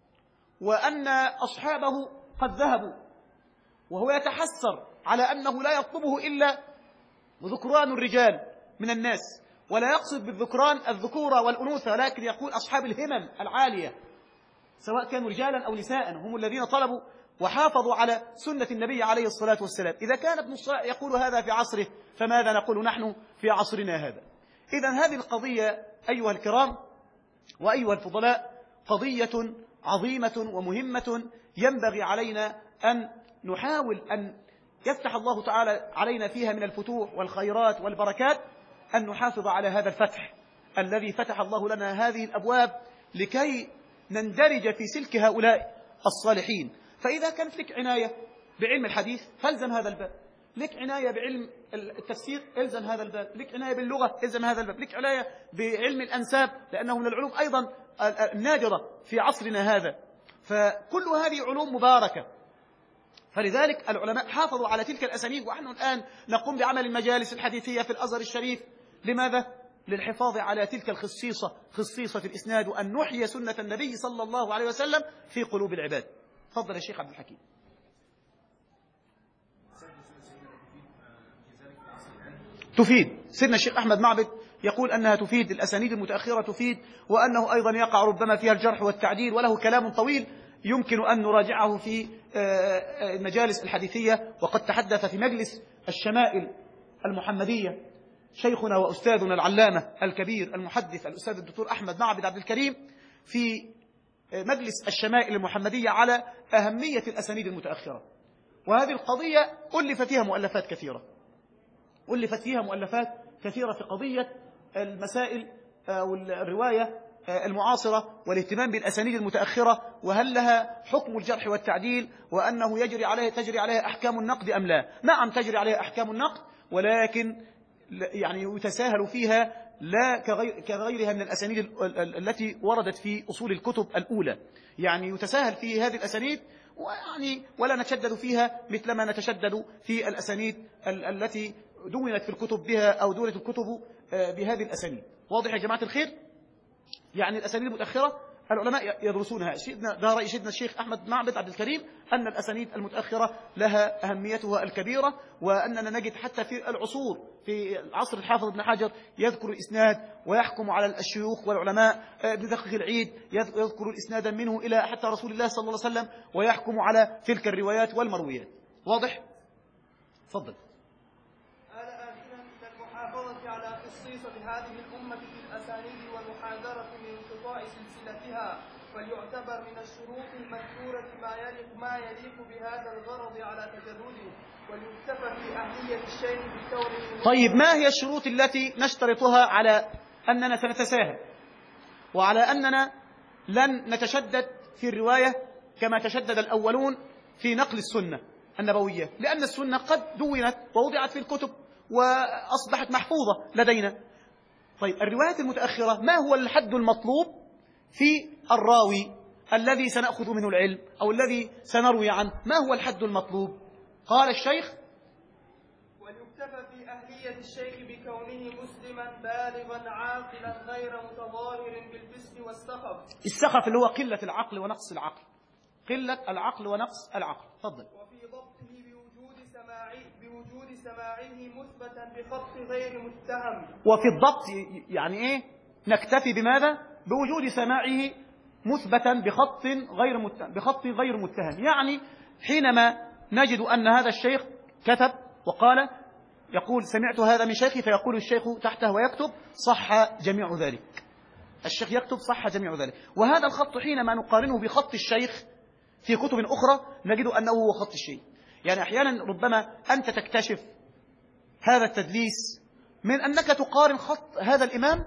وأن أصحابه قد ذهبوا، وهو يتحسر على أنه لا يطلبه إلا ذكران الرجال من الناس، ولا يقصد بالذكران الذكورة والأنوثة، لكن يقول أصحاب الهمم العالية سواء كانوا رجالا أو نساء هم الذين طلبوا وحافظوا على سنة النبي عليه الصلاة والسلام. إذا كان ابن الصلاح يقول هذا في عصره فماذا نقول نحن في عصرنا هذا؟ إذن هذه القضية أيها الكرام وأيها الفضلاء قضية عظيمة ومهمة ينبغي علينا أن نحاول أن يفتح الله تعالى علينا فيها من الفتوح والخيرات والبركات، أن نحافظ على هذا الفتح الذي فتح الله لنا هذه الأبواب لكي نندرج في سلك هؤلاء الصالحين. فإذا كانت لك عناية بعلم الحديث فالزم هذا الباب، لك عناية بعلم التفسير الزم هذا الباب، لك عناية باللغة الزم هذا الباب، لك عناية بعلم الأنساب لأنه من العلوم أيضا النادرة في عصرنا هذا. فكل هذه علوم مباركة، فلذلك العلماء حافظوا على تلك الأسانيد، ونحن الآن نقوم بعمل المجالس الحديثية في الأزهر الشريف. لماذا؟ للحفاظ على تلك الخصيصة، خصيصة الإسناد، وأن نحيي سنة النبي صلى الله عليه وسلم في قلوب العباد. تفضل يا شيخ عبد الحكيم. تفيد. سيدنا الشيخ أحمد معبد يقول أنها تفيد، الأسانيد المتأخرة تفيد، وأنه أيضا يقع ربما فيها الجرح والتعديل، وله كلام طويل يمكن أن نراجعه في المجالس الحديثية. وقد تحدث في مجلس الشمائل المحمدية شيخنا وأستاذنا العلامة الكبير المحدث الأستاذ الدكتور أحمد معبد عبد الكريم في مجلس الشمائل المحمدية على أهمية الأسانيد المتأخرة. وهذه القضية ألف فيها مؤلفات كثيرة، ألفت فيها مؤلفات كثيرة في قضية المسائل والرواية المعاصرة والاهتمام بالأسانيد المتأخرة، وهل لها حكم الجرح والتعديل، وأنه يجري عليها تجري عليها أحكام النقد أم لا. نعم تجري عليها أحكام النقد، ولكن يعني يتساهل فيها لا كغير كغيرها من الأسانيد التي وردت في أصول الكتب الأولى. يعني يتساهل في هذه الأسانيد ويعني ولا نتشدد فيها مثلما نتشدد في الأسانيد التي دونت في الكتب بها أو دونت الكتب بهذه الأسانيد. واضح يا جماعة الخير؟ يعني الأسانيد المتأخرة العلماء يدرسونها. ده رأي سيدنا الشيخ أحمد معبد عبد الكريم أن الأسانيد المتأخرة لها أهميتها الكبيرة، وأننا نجد حتى في العصور في العصر الحافظ ابن حجر يذكر الإسناد ويحكم على الشيوخ والعلماء. ابن دقيق العيد يذكر الإسناد منه إلى حتى رسول الله صلى الله عليه وسلم ويحكم على تلك الروايات والمرويات. واضح؟ تفضل. المحافظة على خصيصة هذه الأمة في الأسانيد والمحاذرة من انقطاع سلسلتها، فليعتبر من الشروط المذكورة ما يليق ما يليق بهذا الغرض على تجرده، وليكتفى في أهلية الشيء بكونه. طيب ما هي الشروط التي نشترطها على أننا سنتساهل وعلى أننا لن نتشدد في الرواية كما تشدد الأولون في نقل السنة النبوية؟ لأن السنة قد دونت ووضعت في الكتب وأصبحت محفوظة لدينا. طيب الروايات المتأخرة ما هو الحد المطلوب في الراوي الذي سنأخذ منه العلم أو الذي سنروي عنه؟ ما هو الحد المطلوب؟ قال الشيخ: وليكتفى في أهلية الشيخ بكونه مسلما بالغا عاقلا غير متظاهر بالفسق والسخف. السخف اللي هو قلة العقل ونقص العقل، قلة العقل ونقص العقل. تفضل. وفي ضبطه بوجود سماعه بوجود سماعه مثبتا بخط غير متهم. وفي الضبط يعني ايه؟ نكتفي بماذا؟ بوجود سماعه مثبتا بخط غير متهم، بخط غير متهم. يعني حينما نجد أن هذا الشيخ كتب وقال يقول سمعت هذا من شيخي، فيقول الشيخ تحته ويكتب صح جميع ذلك، الشيخ يكتب صح جميع ذلك. وهذا الخط حينما نقارنه بخط الشيخ في كتب أخرى نجد أنه هو خط الشيخ. يعني أحيانا ربما أنت تكتشف هذا التدليس من أنك تقارن خط هذا الإمام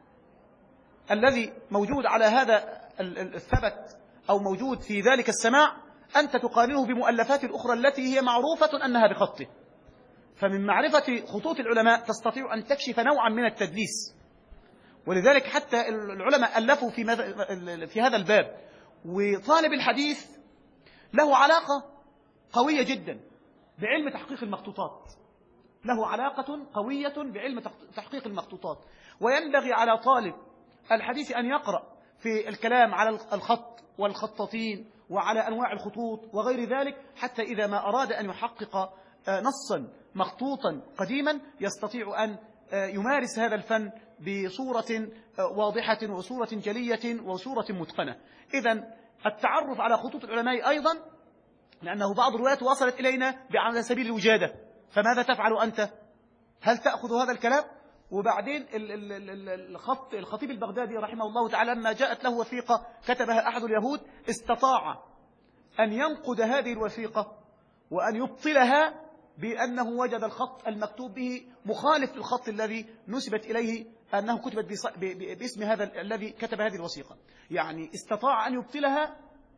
الذي موجود على هذا الثبت أو موجود في ذلك السماع، أنت تقارنه بمؤلفات الأخرى التي هي معروفة أنها بخطه. فمن معرفة خطوط العلماء تستطيع أن تكشف نوعا من التدليس. ولذلك حتى العلماء ألفوا في, في هذا الباب. وطالب الحديث له علاقة قوية جدا بعلم تحقيق المخطوطات، له علاقة قوية بعلم تحقيق المخطوطات. وينبغي على طالب الحديث أن يقرأ في الكلام على الخط والخطاطين وعلى أنواع الخطوط وغير ذلك، حتى إذا ما أراد أن يحقق نصا مخطوطا قديما يستطيع أن يمارس هذا الفن بصورة واضحة وصورة جلية وصورة متقنة. إذن التعرف على خطوط العلماء أيضا لأنه بعض الروايات وصلت إلينا على سبيل الوجادة، فماذا تفعل أنت؟ هل تأخذ هذا الكلام؟ وبعدين الخط الخطيب البغدادي رحمه الله تعالى لما جاءت له وثيقة كتبها أحد اليهود استطاع أن ينقد هذه الوثيقة وأن يبطلها بأنه وجد الخط المكتوب به مخالف للخط الذي نسبت إليه أنه كتبت باسم هذا الذي كتب هذه الوثيقة. يعني استطاع أن يبطلها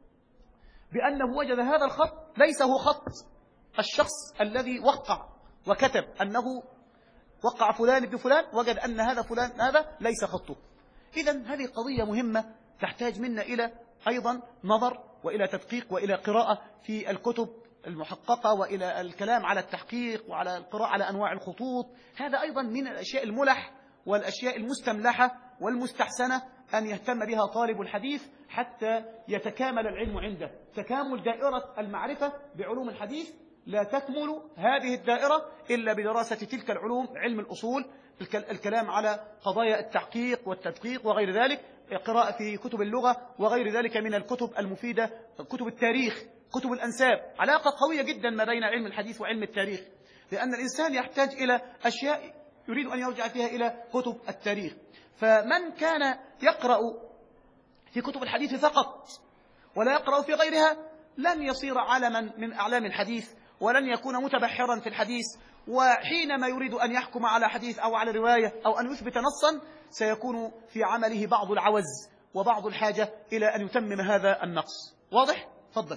بأنه وجد هذا الخط ليس هو خط الشخص الذي وقع وكتب أنه وقع فلان ابن فلان، وجد أن هذا فلان هذا ليس خطه. إذن هذه قضية مهمة تحتاج منا إلى أيضا نظر وإلى تدقيق وإلى قراءة في الكتب المحققة وإلى الكلام على التحقيق وعلى القراءة على أنواع الخطوط. هذا أيضا من الأشياء الملح والأشياء المستملحة والمستحسنة أن يهتم بها طالب الحديث حتى يتكامل العلم عنده. تكامل دائرة المعرفة بعلوم الحديث لا تكمل هذه الدائرة إلا بدراسة تلك العلوم، علم الأصول، الكلام على قضايا التحقيق والتدقيق وغير ذلك، قراءة في كتب اللغة وغير ذلك من الكتب المفيدة، كتب التاريخ، كتب الأنساب. علاقة قوية جدا ما بين علم الحديث وعلم التاريخ، لأن الإنسان يحتاج إلى أشياء يريد أن يرجع فيها إلى كتب التاريخ. فمن كان يقرأ في كتب الحديث فقط ولا يقرأ في غيرها لن يصير عالما من أعلام الحديث ولن يكون متبحرا في الحديث، وحينما يريد أن يحكم على حديث أو على رواية أو أن يثبت نصا سيكون في عمله بعض العوز وبعض الحاجة إلى أن يتمم هذا النقص. واضح؟ تفضل.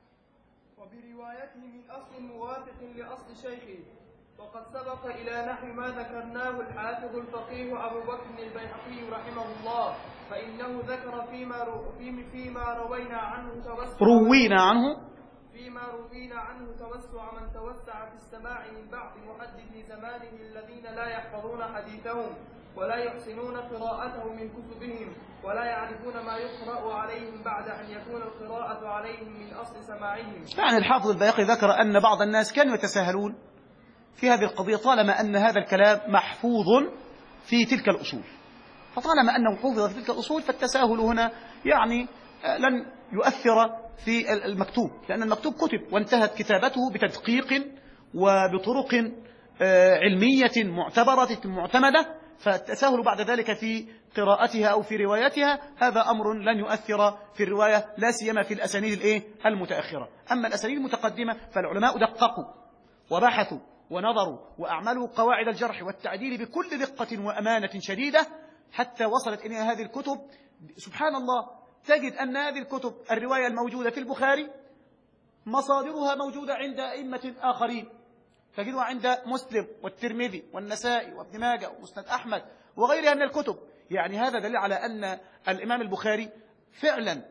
وبروايته من أصل موافق لأصل شيخه، وقد سبق إلى نحو ما ذكرناه الحافظ الفقيه أبو بكر البيهقي رحمه الله، فإنه ذكر فيما رو فيما روينا عنه توسع روينا عنه فيما روينا عنه توسع من توسع في السماع من بعض محدثي زمانه الذين لا يحفظون حديثهم ولا يحسنون قراءته من كتبهم ولا يعرفون ما يقرأ عليهم بعد أن يكون القراءة عليهم من أصل سماعهم. يعني الحافظ البيهقي ذكر أن بعض الناس كانوا يتساهلون في هذه القضية طالما أن هذا الكلام محفوظ في تلك الأصول، فطالما أنه حفظ في تلك الأصول فالتساهل هنا يعني لن يؤثر في المكتوب، لأن المكتوب كتب وانتهت كتابته بتدقيق وبطرق علمية معتبرة معتمدة، فالتساهل بعد ذلك في قراءتها أو في روايتها هذا أمر لن يؤثر في الرواية، لا سيما في الأسانيد الإيه المتأخرة. أما الأسانيد المتقدمة فالعلماء دققوا وبحثوا ونظروا وأعملوا قواعد الجرح والتعديل بكل دقة وأمانة شديدة حتى وصلت إلى هذه الكتب. سبحان الله، تجد أن هذه الكتب الرواية الموجودة في البخاري مصادرها موجودة عند أئمة آخرين، تجدها عند مسلم والترمذي والنسائي وابن ماجه ومسند أحمد وغيرها من الكتب. يعني هذا دليل على أن الإمام البخاري فعلا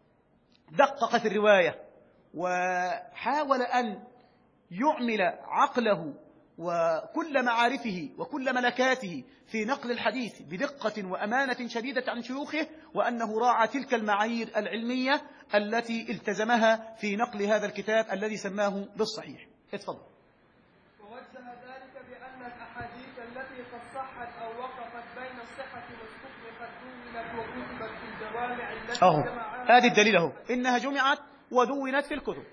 دقق في الرواية وحاول أن يعمل عقله وكل معارفه وكل ملكاته في نقل الحديث بدقة وأمانة شديدة عن شيوخه، وأنه راعى تلك المعايير العلمية التي التزمها في نقل هذا الكتاب الذي سماه بالصحيح. اتفضل. ووجه ذلك بأن الأحاديث التي قد صحت أو وقفت بين الصحة والكفر قد دونت وكتبت في الجوامع التي أهو جمعها. هذه الدليل أهو، إنها جمعت ودونت في الكتب.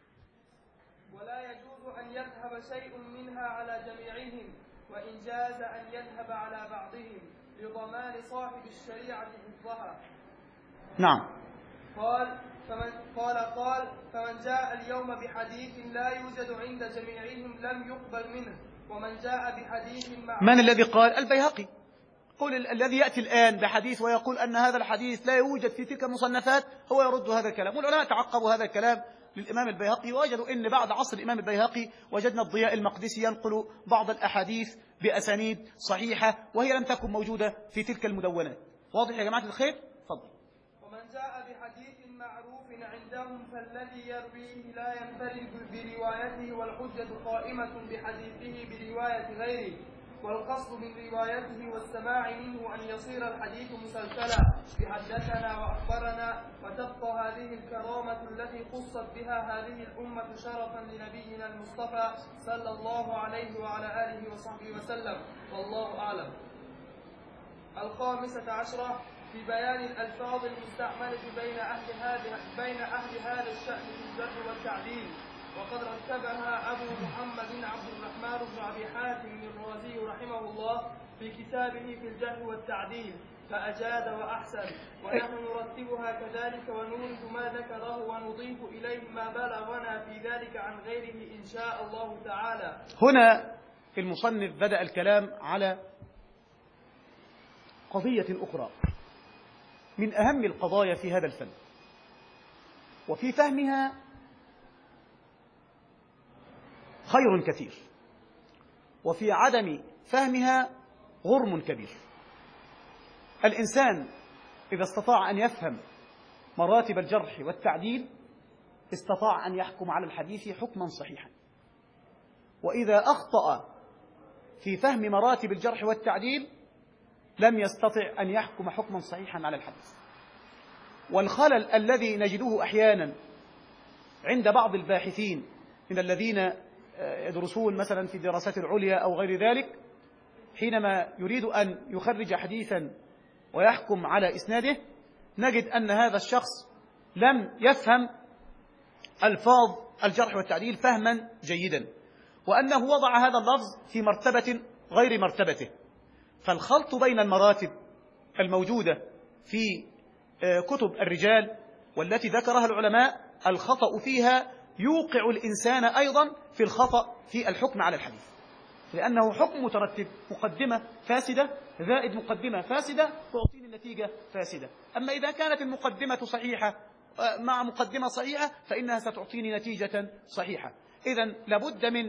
ولا يجوز أن يذهب شيء منها على جميعهم، وإن جاز أن يذهب على بعضهم لضمان صاحب الشريعة حفظها. نعم. قال فمن قال قال فمن جاء اليوم بحديث لا يوجد عند جميعهم لم يقبل منه، ومن جاء بحديث مع من الذي قال؟ البيهقي. قل الذي يأتي الآن بحديث ويقول أن هذا الحديث لا يوجد في تلك المصنفات هو يرد هذا الكلام، والعلماء تعقبوا هذا الكلام للإمام البيهقي ووجدوا أن بعد عصر الإمام البيهقي وجدنا الضياء المقدسي ينقل بعض الأحاديث بأسانيد صحيحة وهي لم تكن موجودة في تلك المدونات. واضح يا جماعة الخير؟ تفضل. ومن جاء بحديث معروف عندهم فالذي يرويه لا ينفرد بروايته، والحجة قائمة بحديثه برواية غيره، والقصد من روايته والسماع منه أن يصير الحديث مسلسلا بحدثنا وأخبرنا، وتبقى هذه الكرامة التي خصت بها هذه الأمة شرفا لنبينا المصطفى صلى الله عليه وعلى آله وصحبه وسلم، والله أعلم. الخامسة عشرة في بيان الألفاظ المستعملة بين أهل هذا بين أهل هذا الشأن في الجرح والتعديل، وقد رتبها أبو محمد عبد الرحمن بن أبي حاتم الرازي رحمه الله في كتابه في الجرح والتعديل، فأجاد وأحسن، ونحن نرتبها كذلك ونورد ما ذكره ونضيف إليه ما بلغنا في ذلك عن غيره إن شاء الله تعالى. هنا المصنف بدأ الكلام على قضية أخرى من أهم القضايا في هذا الفن، وفي فهمها خير كثير، وفي عدم فهمها غرم كبير. الإنسان إذا استطاع أن يفهم مراتب الجرح والتعديل استطاع أن يحكم على الحديث حكما صحيحا، وإذا أخطأ في فهم مراتب الجرح والتعديل لم يستطع أن يحكم حكما صحيحا على الحديث. والخلل الذي نجده أحيانا عند بعض الباحثين من الذين يدرسون مثلا في الدراسات العليا أو غير ذلك، حينما يريد أن يخرج حديثا ويحكم على إسناده نجد أن هذا الشخص لم يفهم ألفاظ الجرح والتعديل فهما جيدا، وأنه وضع هذا اللفظ في مرتبة غير مرتبته. فالخلط بين المراتب الموجودة في كتب الرجال والتي ذكرها العلماء الخطأ فيها يوقع الإنسان أيضا في الخطأ في الحكم على الحديث، لأنه حكم مترتب، مقدمة فاسدة زائد مقدمة فاسدة تعطيني النتيجة فاسدة. أما إذا كانت المقدمة صحيحة مع مقدمة صحيحة فإنها ستعطيني نتيجة صحيحة. إذن لابد من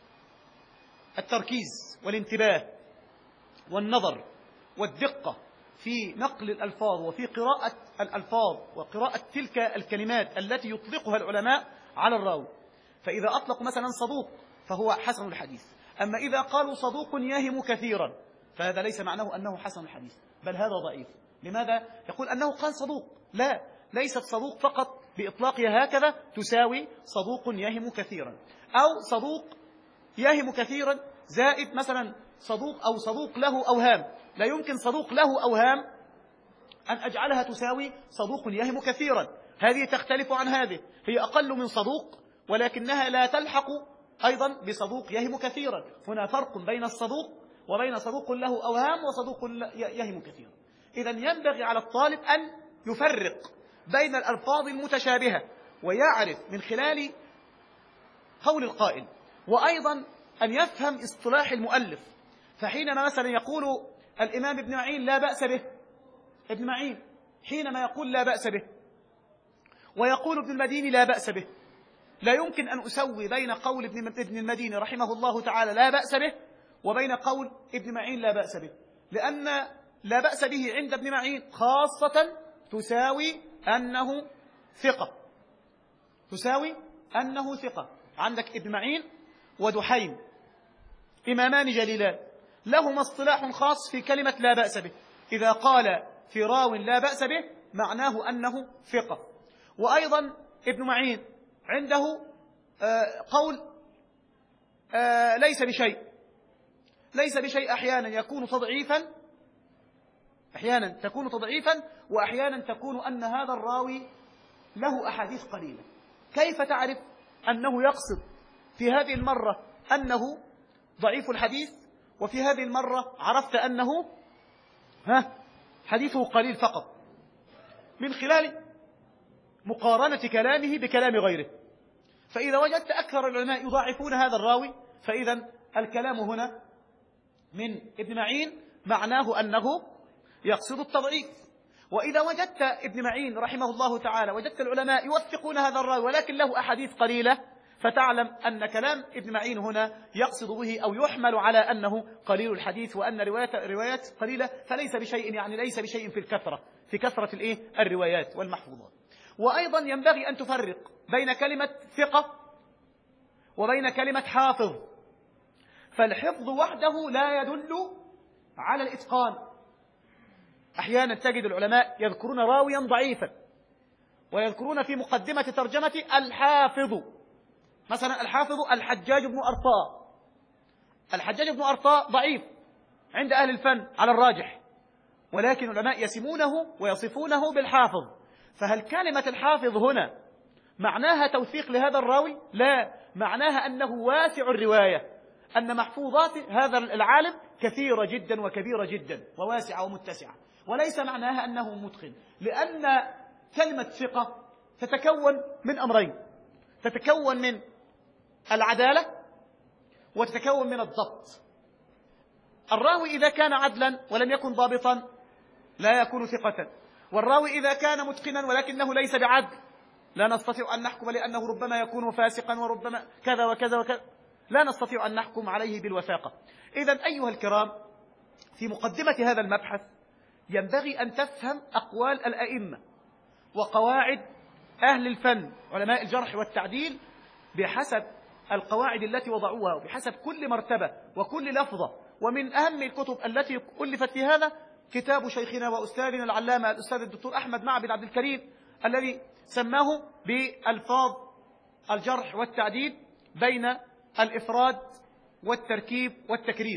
التركيز والانتباه والنظر والدقة في نقل الألفاظ وفي قراءة الألفاظ وقراءة تلك الكلمات التي يطلقها العلماء على الراوي. فإذا أطلقوا مثلا صدوق فهو حسن الحديث، أما إذا قالوا صدوق يهم كثيرا فهذا ليس معناه أنه حسن الحديث، بل هذا ضعيف. لماذا؟ يقول أنه قال صدوق، لا، ليست صدوق فقط بإطلاقها هكذا تساوي صدوق يهم كثيرا، أو صدوق يهم كثيرا زائد مثلا صدوق أو صدوق له أوهام. لا يمكن صدوق له أوهام أن أجعلها تساوي صدوق يهم كثيرا، هذه تختلف عن هذه، هي أقل من صدوق ولكنها لا تلحق أيضا بصدوق يهم كثيرا. هنا فرق بين الصدوق وبين صدوق له أوهام وصدوق يهم كثيرا. إذن ينبغي على الطالب أن يفرق بين الألفاظ المتشابهة ويعرف من خلال قول القائل، وأيضا أن يفهم اصطلاح المؤلف. فحينما مثلا يقول الإمام ابن معين لا بأس به، ابن معين حينما يقول لا بأس به ويقول ابن المديني لا بأس به، لا يمكن أن أسوي بين قول ابن المديني رحمه الله تعالى لا بأس به وبين قول ابن معين لا بأس به، لأن لا بأس به عند ابن معين خاصة تساوي أنه ثقة، تساوي أنه ثقة. عندك ابن معين ودحيم إمامان جليلان لهما اصطلاح خاص في كلمة لا بأس به، إذا قال في راو لا بأس به معناه أنه ثقة. وأيضا ابن معين عنده قول ليس بشيء، ليس بشيء أحيانا يكون تضعيفا، أحيانا تكون تضعيفا وأحيانا تكون أن هذا الراوي له أحاديث قليلة. كيف تعرف أنه يقصد في هذه المرة أنه ضعيف الحديث وفي هذه المرة عرفت أنه ها حديثه قليل فقط؟ من خلال مقارنة كلامه بكلام غيره. فإذا وجدت أكثر العلماء يضاعفون هذا الراوي فإذا الكلام هنا من ابن معين معناه أنه يقصد التضعيف. وإذا وجدت ابن معين رحمه الله تعالى وجدت العلماء يوثقون هذا الراوي ولكن له أحاديث قليلة فتعلم أن كلام ابن معين هنا يقصد به أو يحمل على أنه قليل الحديث، وأن روايات روايات قليلة فليس بشيء، يعني ليس بشيء في الكثرة، في كثرة الإيه الروايات والمحفوظات. وأيضا ينبغي أن تفرق بين كلمة ثقة وبين كلمة حافظ. فالحفظ وحده لا يدل على الإتقان. أحيانا تجد العلماء يذكرون راويا ضعيفا ويذكرون في مقدمة ترجمة الحافظ، مثلا الحافظ الحجاج بن أرطاء. الحجاج بن أرطاء ضعيف عند أهل الفن على الراجح، ولكن العلماء يسمونه ويصفونه بالحافظ. فهل كلمة الحافظ هنا معناها توثيق لهذا الراوي؟ لا، معناها أنه واسع الرواية، أن محفوظات هذا العالم كثيرة جدا وكبيرة جدا وواسعة ومتسعة، وليس معناها أنه متقن، لأن كلمة ثقة تتكون من أمرين، تتكون من العدالة وتتكون من الضبط. الراوي إذا كان عدلا ولم يكن ضابطا لا يكون ثقة، والراوي إذا كان متقنا ولكنه ليس بعدل لا نستطيع أن نحكم، لأنه ربما يكون فاسقا وربما كذا وكذا وكذا، لا نستطيع أن نحكم عليه بالوثاقة. إذن أيها الكرام، في مقدمة هذا المبحث ينبغي أن تفهم أقوال الأئمة وقواعد أهل الفن علماء الجرح والتعديل بحسب القواعد التي وضعوها وبحسب كل مرتبة وكل لفظة. ومن أهم الكتب التي ألفت في هذا كتاب شيخنا وأستاذنا العلامة الأستاذ الدكتور أحمد معبد عبد الكريم الذي سماه بألفاظ الجرح والتعديل بين الإفراد والتركيب والتكرير.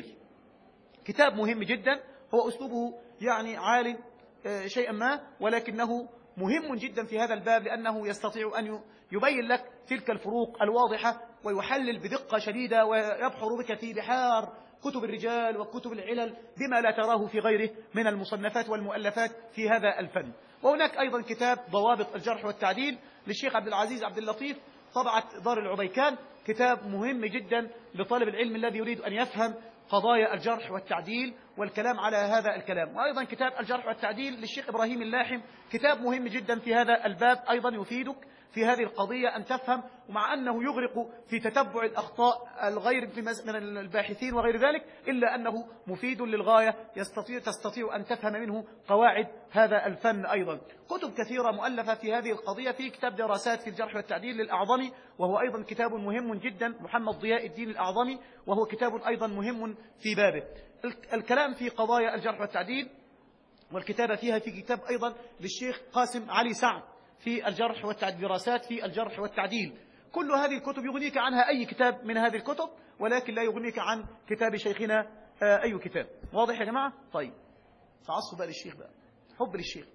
كتاب مهم جدا، هو أسلوبه يعني عال شيئا ما، ولكنه مهم جدا في هذا الباب، لأنه يستطيع أن يبين لك تلك الفروق الواضحة ويحلل بدقة شديدة ويبحر بك في بحار كتب الرجال وكتب العلل بما لا تراه في غيره من المصنفات والمؤلفات في هذا الفن. وهناك أيضا كتاب ضوابط الجرح والتعديل للشيخ عبد العزيز عبد اللطيف طبعة دار العبيكان، كتاب مهم جدا لطالب العلم الذي يريد أن يفهم قضايا الجرح والتعديل والكلام على هذا الكلام. وأيضا كتاب الجرح والتعديل للشيخ إبراهيم اللاحم، كتاب مهم جدا في هذا الباب، أيضا يفيدك في هذه القضية أن تفهم، ومع أنه يغرق في تتبع الأخطاء الغير من الباحثين وغير ذلك، إلا أنه مفيد للغاية، يستطيع تستطيع أن تفهم منه قواعد هذا الفن. أيضا كتب كثيرة مؤلفة في هذه القضية، في كتاب دراسات في الجرح والتعديل للأعظمي، وهو أيضا كتاب مهم جدا، محمد ضياء الدين الأعظمي، وهو كتاب أيضا مهم في بابه. الكلام في قضايا الجرح والتعديل والكتابة فيها في كتاب أيضا للشيخ قاسم علي سعد في الجرح والتعديل، دراسات في الجرح والتعديل. كل هذه الكتب يغنيك عنها أي كتاب من هذه الكتب، ولكن لا يغنيك عن كتاب شيخنا أي كتاب. واضح يا جماعة؟ طيب، تعصوا بقى للشيخ بقى، حب للشيخ.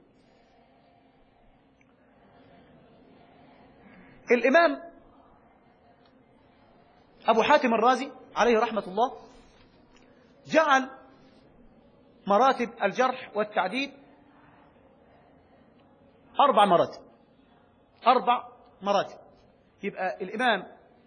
الإمام أبو حاتم الرازي عليه رحمة الله جعل مراتب الجرح والتعديل أربع مراتب، أربع مراتب. يبقى الإمام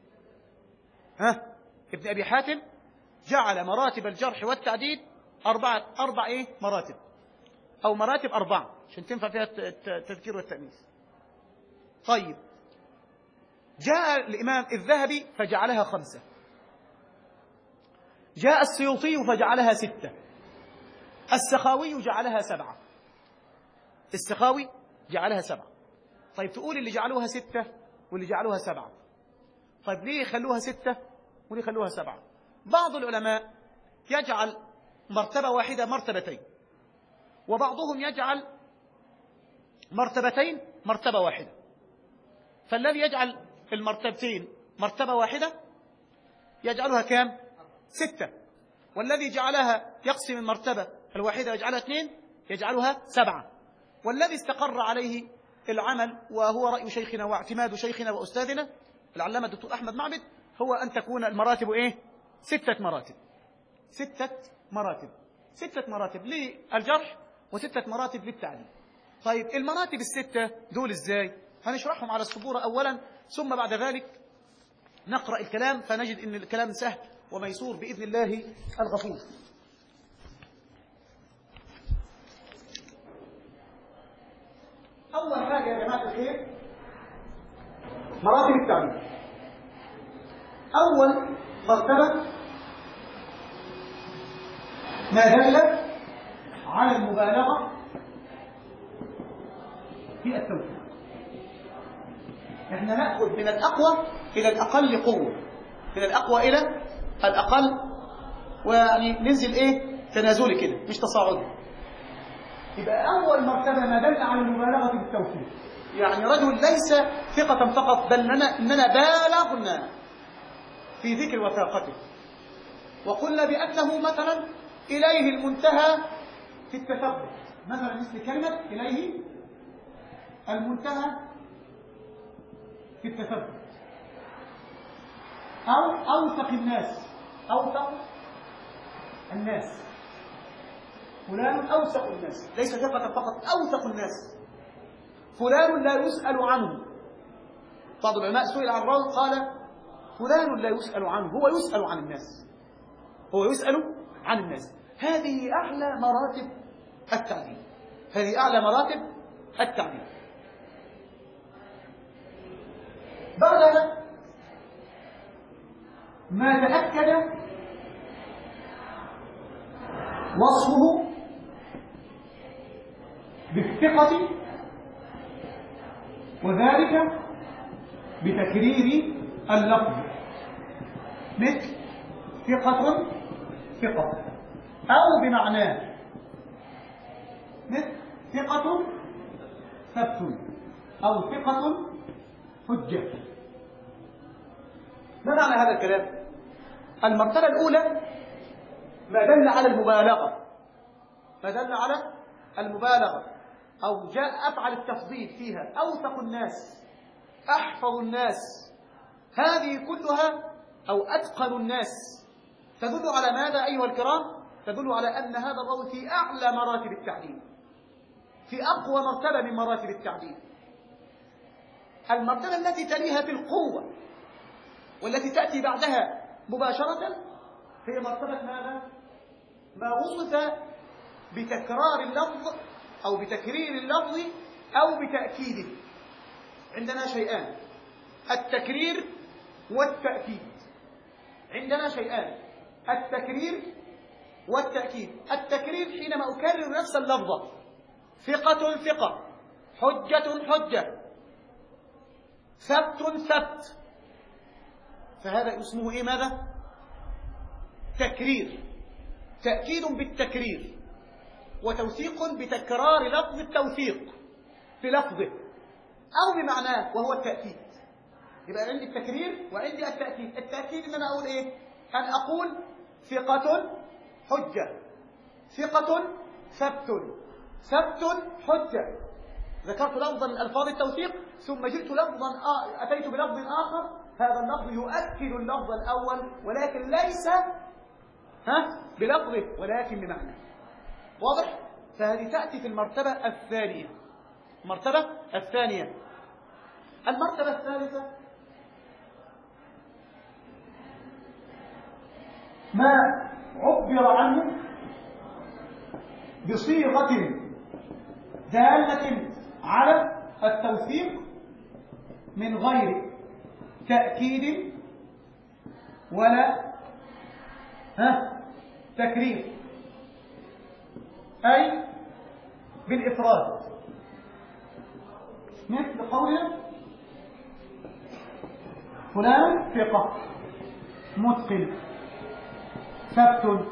ها ابن أبي حاتم جعل مراتب الجرح والتعديل أربعة أربع إيه مراتب، أو مراتب أربعة عشان تنفع فيها التذكير والتأنيث. طيب، جاء الإمام الذهبي فجعلها خمسة، جاء السيوطي فجعلها ستة، السخاوي جعلها سبعة، السخاوي جعلها سبعة. طيب تقول اللي جعلوها ستة واللي جعلوها سبعة، طيب ليه خلوها ستة وليه خلوها سبعة؟ بعض العلماء يجعل مرتبة واحدة مرتبتين، وبعضهم يجعل مرتبتين مرتبة واحدة. فالذي يجعل المرتبتين مرتبة واحدة يجعلها كام؟ ستة، والذي جعلها يقسم المرتبة الواحدة يجعلها اثنين يجعلها سبعة. والذي استقر عليه العمل وهو رأي شيخنا واعتماد شيخنا وأستاذنا العلامة الدكتور أحمد معبد هو أن تكون المراتب إيه؟ ستة مراتب، ستة مراتب، ستة مراتب للجرح وستة مراتب للتعديل. طيب المراتب الستة دول إزاي؟ هنشرحهم على السبورة أولا، ثم بعد ذلك نقرأ الكلام فنجد أن الكلام سهل وميسور بإذن الله الغفور. أول حاجة يا جماعة الخير مراتب التعديل. أول مرتبة ما دل على المبالغة في التوفيق. احنا نأخذ من الأقوى إلى الأقل قوة، من الأقوى إلى الأقل، ويعني ننزل إيه تنازلي كده مش تصاعدي. يبقى أول مرتبة ما دل على المبالغة بالتوفيق، يعني رجل ليس ثقة فقط بل إننا, إننا بالغنا في ذكر وثاقته، وقلنا بأنه مثلا إليه المنتهى في التثبت، مثلا مثل كلمة إليه المنتهى في التثبت، أو أوثق الناس، أوثق الناس، فلان أوثق الناس، ليس ثقة فقط، أوثق الناس، فلان لا يسأل عنه. بعض العلماء سئل عن الراوي قال فلان لا يسأل عنه، هو يسأل عن الناس، هو يسأل عن الناس. هذه أعلى مراتب التعديل، هذه أعلى مراتب التعديل. بعدها ما تأكد وصفه بالثقة، وذلك بتكرير اللفظ، مثل ثقة ثقة، أو بمعناه مثل ثقة ثبت، أو ثقة حجة. ما معنى هذا الكلام؟ المرتبة الأولى ما دل على المبالغة، ما دل على المبالغة، أو جاء أفعل التفضيل فيها، أوثق الناس، أحفظ الناس، هذه كلها أو أتقن الناس، تدل على ماذا أيها الكرام؟ تدل على أن هذا الراوي في أعلى مراتب التعديل، في أقوى مرتبة من مراتب التعديل. المرتبة التي تليها في القوة والتي تأتي بعدها مباشرة هي مرتبة ماذا؟ ما وصف بتكرار اللفظ أو بتكرير اللفظ أو بتأكيده. عندنا شيئان، التكرير والتأكيد. عندنا شيئان، التكرير والتأكيد. التكرير حينما أكرر نفس اللفظة، ثقة ثقة، حجة حجة، ثبت ثبت، فهذا اسمه إيه ماذا؟ تكرير، تأكيد بالتكرير، وتوثيق بتكرار لفظ التوثيق في لفظه أو بمعناه وهو التأكيد. يبقى عندي التكرير وعندي التأكيد. التأكيد إن أنا أقول إيه؟ أن أقول ثقة حجة، ثقة ثبت، ثبت حجة. ذكرت لفظا من ألفاظ التوثيق ثم جئت لفظا آ... أتيت بلفظ آخر، هذا اللفظ يؤكد اللفظ الأول ولكن ليس ها بلفظه ولكن بمعنى. واضح؟ فهذه تأتي في المرتبة الثانية. المرتبة الثانية. المرتبة الثالثة ما عبر عنه بصيغة دالة على التوثيق من غير تأكيد ولا ها تكرير، أي بالإفراد، مثل قولنا فلان ثقة متقن ثبت.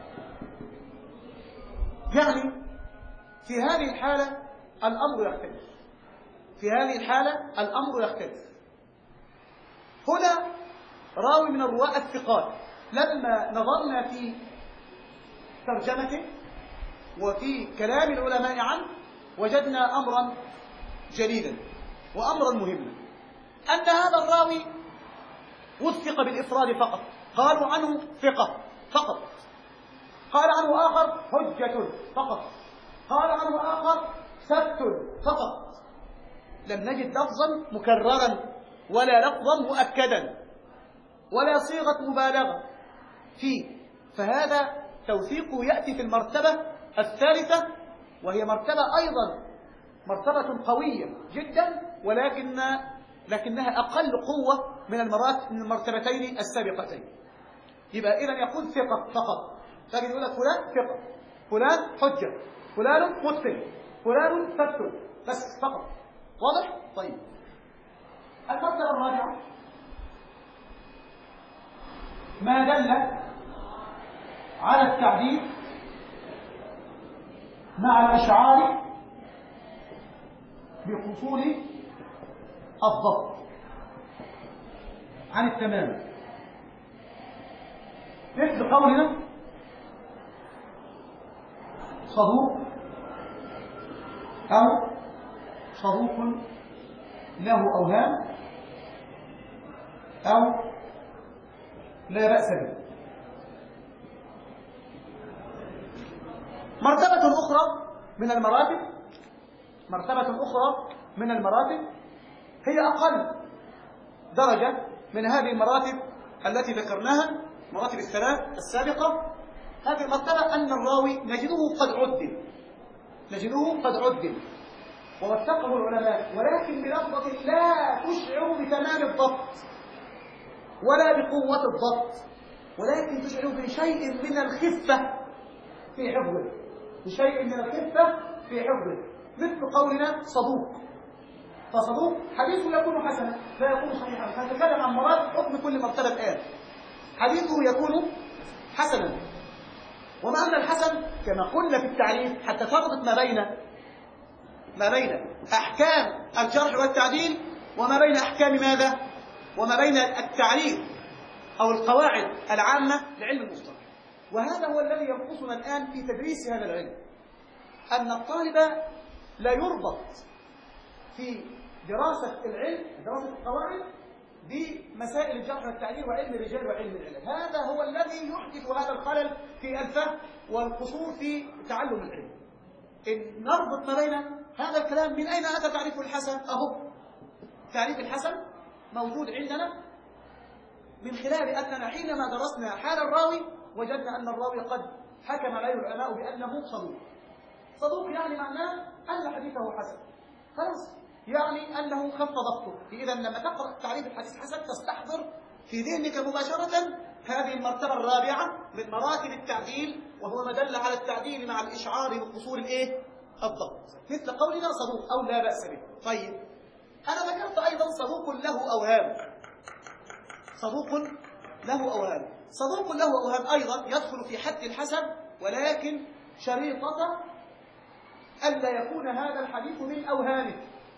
يعني في هذه الحالة الأمر يختلف، في هذه الحالة الأمر يختلف. هنا راوي من الرواة الثقات لما نظرنا في ترجمته وفي كلام العلماء عنه وجدنا أمرا جديدا وأمرا مهما، أن هذا الراوي وثق بالإفراد فقط، قالوا عنه ثقة فقط، قال عنه آخر حجة فقط، قال عنه آخر ثبت فقط. لم نجد لفظا مكررا ولا لفظا مؤكدا ولا صيغة مبالغة فيه. فهذا توثيقه يأتي في المرتبة الثالثة، وهي مرتبة أيضا مرتبة قوية جدا، ولكن لكنها أقل قوة من المرات من المرتبتين السابقتين. يبقى إذا يقول ثقة فقط، لكن يقول لك فلان ثقة، فلان حجة، فلان متقن، فلان ثبت، بس فقط. واضح؟ طيب. المرتبة الرابعة ما دل على التعديل مع الإشعار بحصول الضبط عن التمام، مثل قولنا صدوق أو صدوق له أوهام أو لا بأس به. مرتبة أخرى من المراتب مرتبة أخرى من المراتب هي أقل درجة من هذه المراتب التي ذكرناها، مراتب الثلاث السابقة. هذه المرتبة أن الراوي نجده قد عدل نجده قد عدل ووثقه العلماء، ولكن بلفظة لا تشعر بتمام الضبط ولا بقوة الضبط، ولكن تشعر بشيء من الخفة في حفظه بشيء من الخفة في حفظه مثل قولنا صدوق. فصدوق حديثه يكون حسنا لا يكون صحيحا. هنتكلم عن مراتب حكم كل مرتبة الآن. حديثه يكون حسنا، وما أن الحسن كما قلنا في التعريف حتى تربط ما بين ما بين أحكام الجرح والتعديل وما بين أحكام ماذا؟ وما بين التعريف أو القواعد العامة لعلم المصطلح. وهذا هو الذي ينقصنا الآن في تدريس هذا العلم، أن الطالب لا يربط في دراسة العلم دراسة القواعد بمسائل الجرح والتعديل وعلم الرجال وعلم العلل. هذا هو الذي يحدث هذا الخلل في الفهم والقصور في تعلم العلم. إن نربط ما بين هذا الكلام. من أين أتى تعريف الحسن؟ أهو تعريف الحسن موجود عندنا من خلال أننا حينما درسنا حال الراوي وجدنا أن الراوي قد حكم عليه العلماء بأنه صدوق. صدوق يعني معناه أن حديثه حسن، خلاص، يعني أنه خف ضبطه. إذا لما تقرأ تعريف الحديث حسن تستحضر في ذهنك مباشرة هذه المرتبة الرابعة من مراتب التعديل، وهو ما دل على التعديل مع الإشعار بقصور الإيه؟ الضبط، مثل قولنا صدوق أو لا بأس به. طيب، أنا ذكرت أيضا صدوق له أوهام. صدوق له أوهام صدوق له أوهام أيضا يدخل في حد الحسن، ولكن شريطة ألا يكون هذا الحديث من أوهامه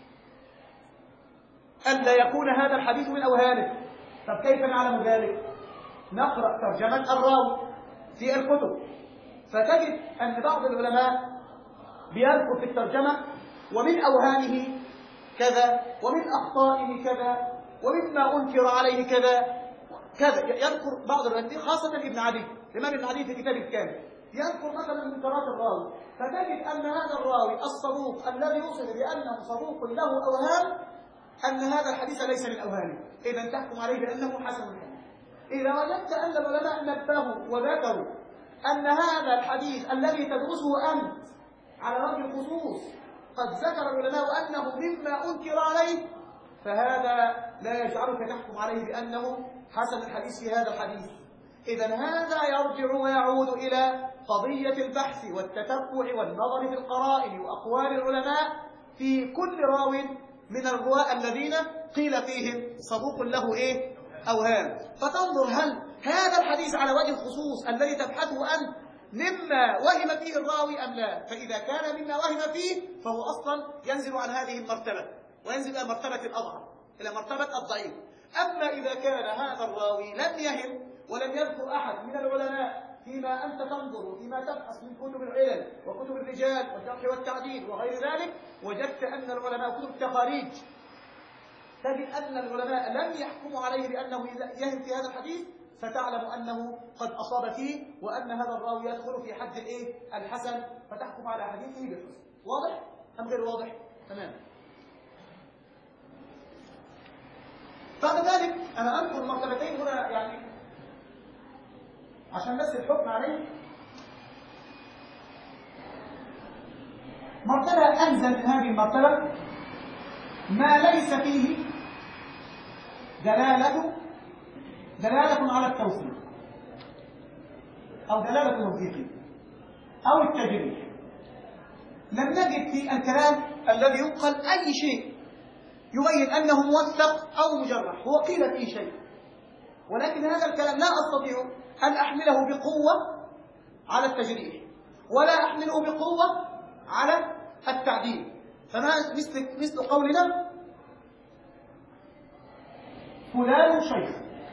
ألا يكون هذا الحديث من أوهامه. طب كيف نعلم ذلك؟ نقرأ ترجمة الراوي في الكتب، فتجد أن بعض العلماء بيذكر في الترجمة ومن أوهامه كذا ومن أخطائه كذا ومما أنكر عليه كذا كذا. يذكر بعض العلماء خاصة ابن عدي، الإمام ابن عدي في كتاب الكامل يذكر مثلا منكرات الراوي، فتجد أن هذا الراوي الصدوق الذي يوصف بأنه صدوق له أوهام أن هذا الحديث ليس من أوهامه، إذا تحكم عليه بأنه حسن الحديث. إذا وجدت أن العلماء نبهوا وذكروا أن هذا الحديث الذي تدرسه أنت على وجه الخصوص قد ذكر العلماء أنه مما أنكر عليه، فهذا لا يجعلك تحكم عليه بأنه حسن الحديث في هذا الحديث. إذا هذا يرجع ويعود إلى قضية البحث والتتبع والنظر في القرائن وأقوال العلماء في كل راو من الرواة الذين قيل فيهم صدوق له إيه؟ أوهام، فتنظر هل هذا الحديث على وجه الخصوص الذي تبحثه أنت مما وهم فيه الراوي أم لا. فإذا كان مما وهم فيه فهو أصلا ينزل عن هذه المرتبة وينزل إلى مرتبة الأضعف، إلى مرتبة الضعيف. أما إذا كان هذا الراوي لم يهم ولم يذكر أحد من العلماء فيما أنت تنظر فيما تبحث من كتب العلل وكتب الرجال والجرح والتعديل وغير ذلك، وجدت أن العلماء كتب التخاريج تجد أن العلماء لم يحكموا عليه بأنه يهم في هذا الحديث، فتعلم أنه قد أصاب فيه وأن هذا الراوي يدخل في حد الإيه؟ الحسن، فتحكم على حديثه بالحسن. واضح أم غير واضح؟ تمام. بعد ذلك أنا أذكر مرتبتين هنا يعني عشان بس الحكم عليه. مرتبة أنزل من هذه المرتبة ما ليس فيه دلالة دلالة على التوثيق أو دلالة الوثيق أو التجريح. لم نجد في الكلام الذي ينقل أي شيء يبين أنه موثق أو مجرح، هو قيل فيه شيء، ولكن هذا الكلام لا أستطيع أن أحمله بقوة على التجريح ولا أحمله بقوة على التعديل. فما مثل, مثل قولنا فلان شيخ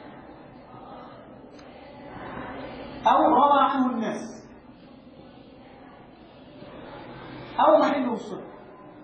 أو روى عنه الناس أو محله الصدق.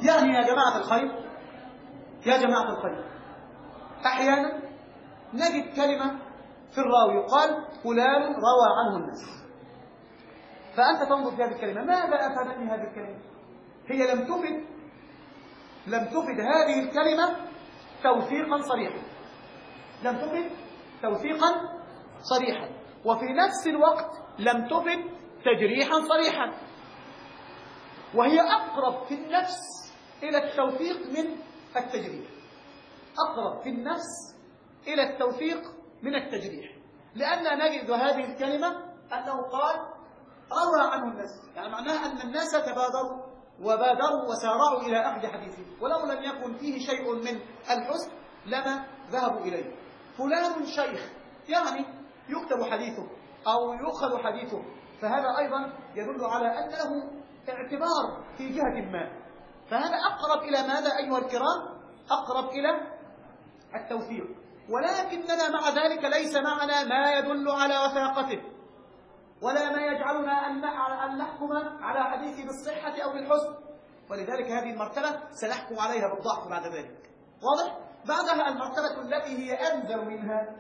يعني يا جماعة الخير، يا جماعة الخير، أحيانا نجد كلمة في الراوي يقال فلان روى عنه الناس، فأنت تنظر في هذه الكلمة، ماذا أفادتني هذه الكلمة؟ هي لم تفد لم تفد هذه الكلمة توثيقا صريحا، لم تفد توثيقا صريحا، وفي نفس الوقت لم تفد تجريحا صريحا، وهي أقرب في النفس إلى التوثيق من التجريح، أقرب في النفس إلى التوثيق من التجريح، لأننا نجد هذه الكلمة أنه قال روى عنه الناس، يعني معناها أن الناس تبادروا وبادروا وسارعوا إلى أخذ حديثه، ولو لم يكن فيه شيء من الحسن لما ذهبوا إليه. فلان شيخ، يعني يكتب حديثه أو يؤخذ حديثه، فهذا أيضا يدل على أن له اعتبار في جهة ما، فهذا أقرب إلى ماذا أيها الكرام؟ أقرب إلى التوثيق، ولكننا مع ذلك ليس معنا ما يدل على وثاقته، ولا ما يجعلنا أن نحكم على حديثه بالصحة أو بالحسن، ولذلك هذه المرتبة سنحكم عليها بالضعف بعد ذلك. واضح؟ بعدها المرتبة التي هي أنزل منها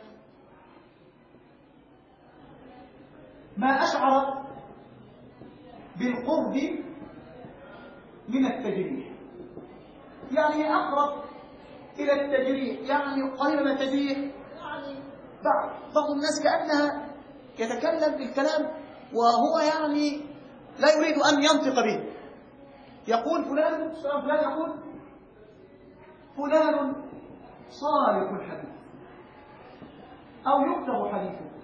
ما أشعر بالقرب من التجريح، يعني أقرب إلى التجريح، يعني قريب من التجريح، يعني بعض بعض الناس كأنها يتكلم بالكلام وهو يعني لا يريد أن ينطق به، يقول فلان فلان يقول فلان صالح الحديث أو يكتب حديثه،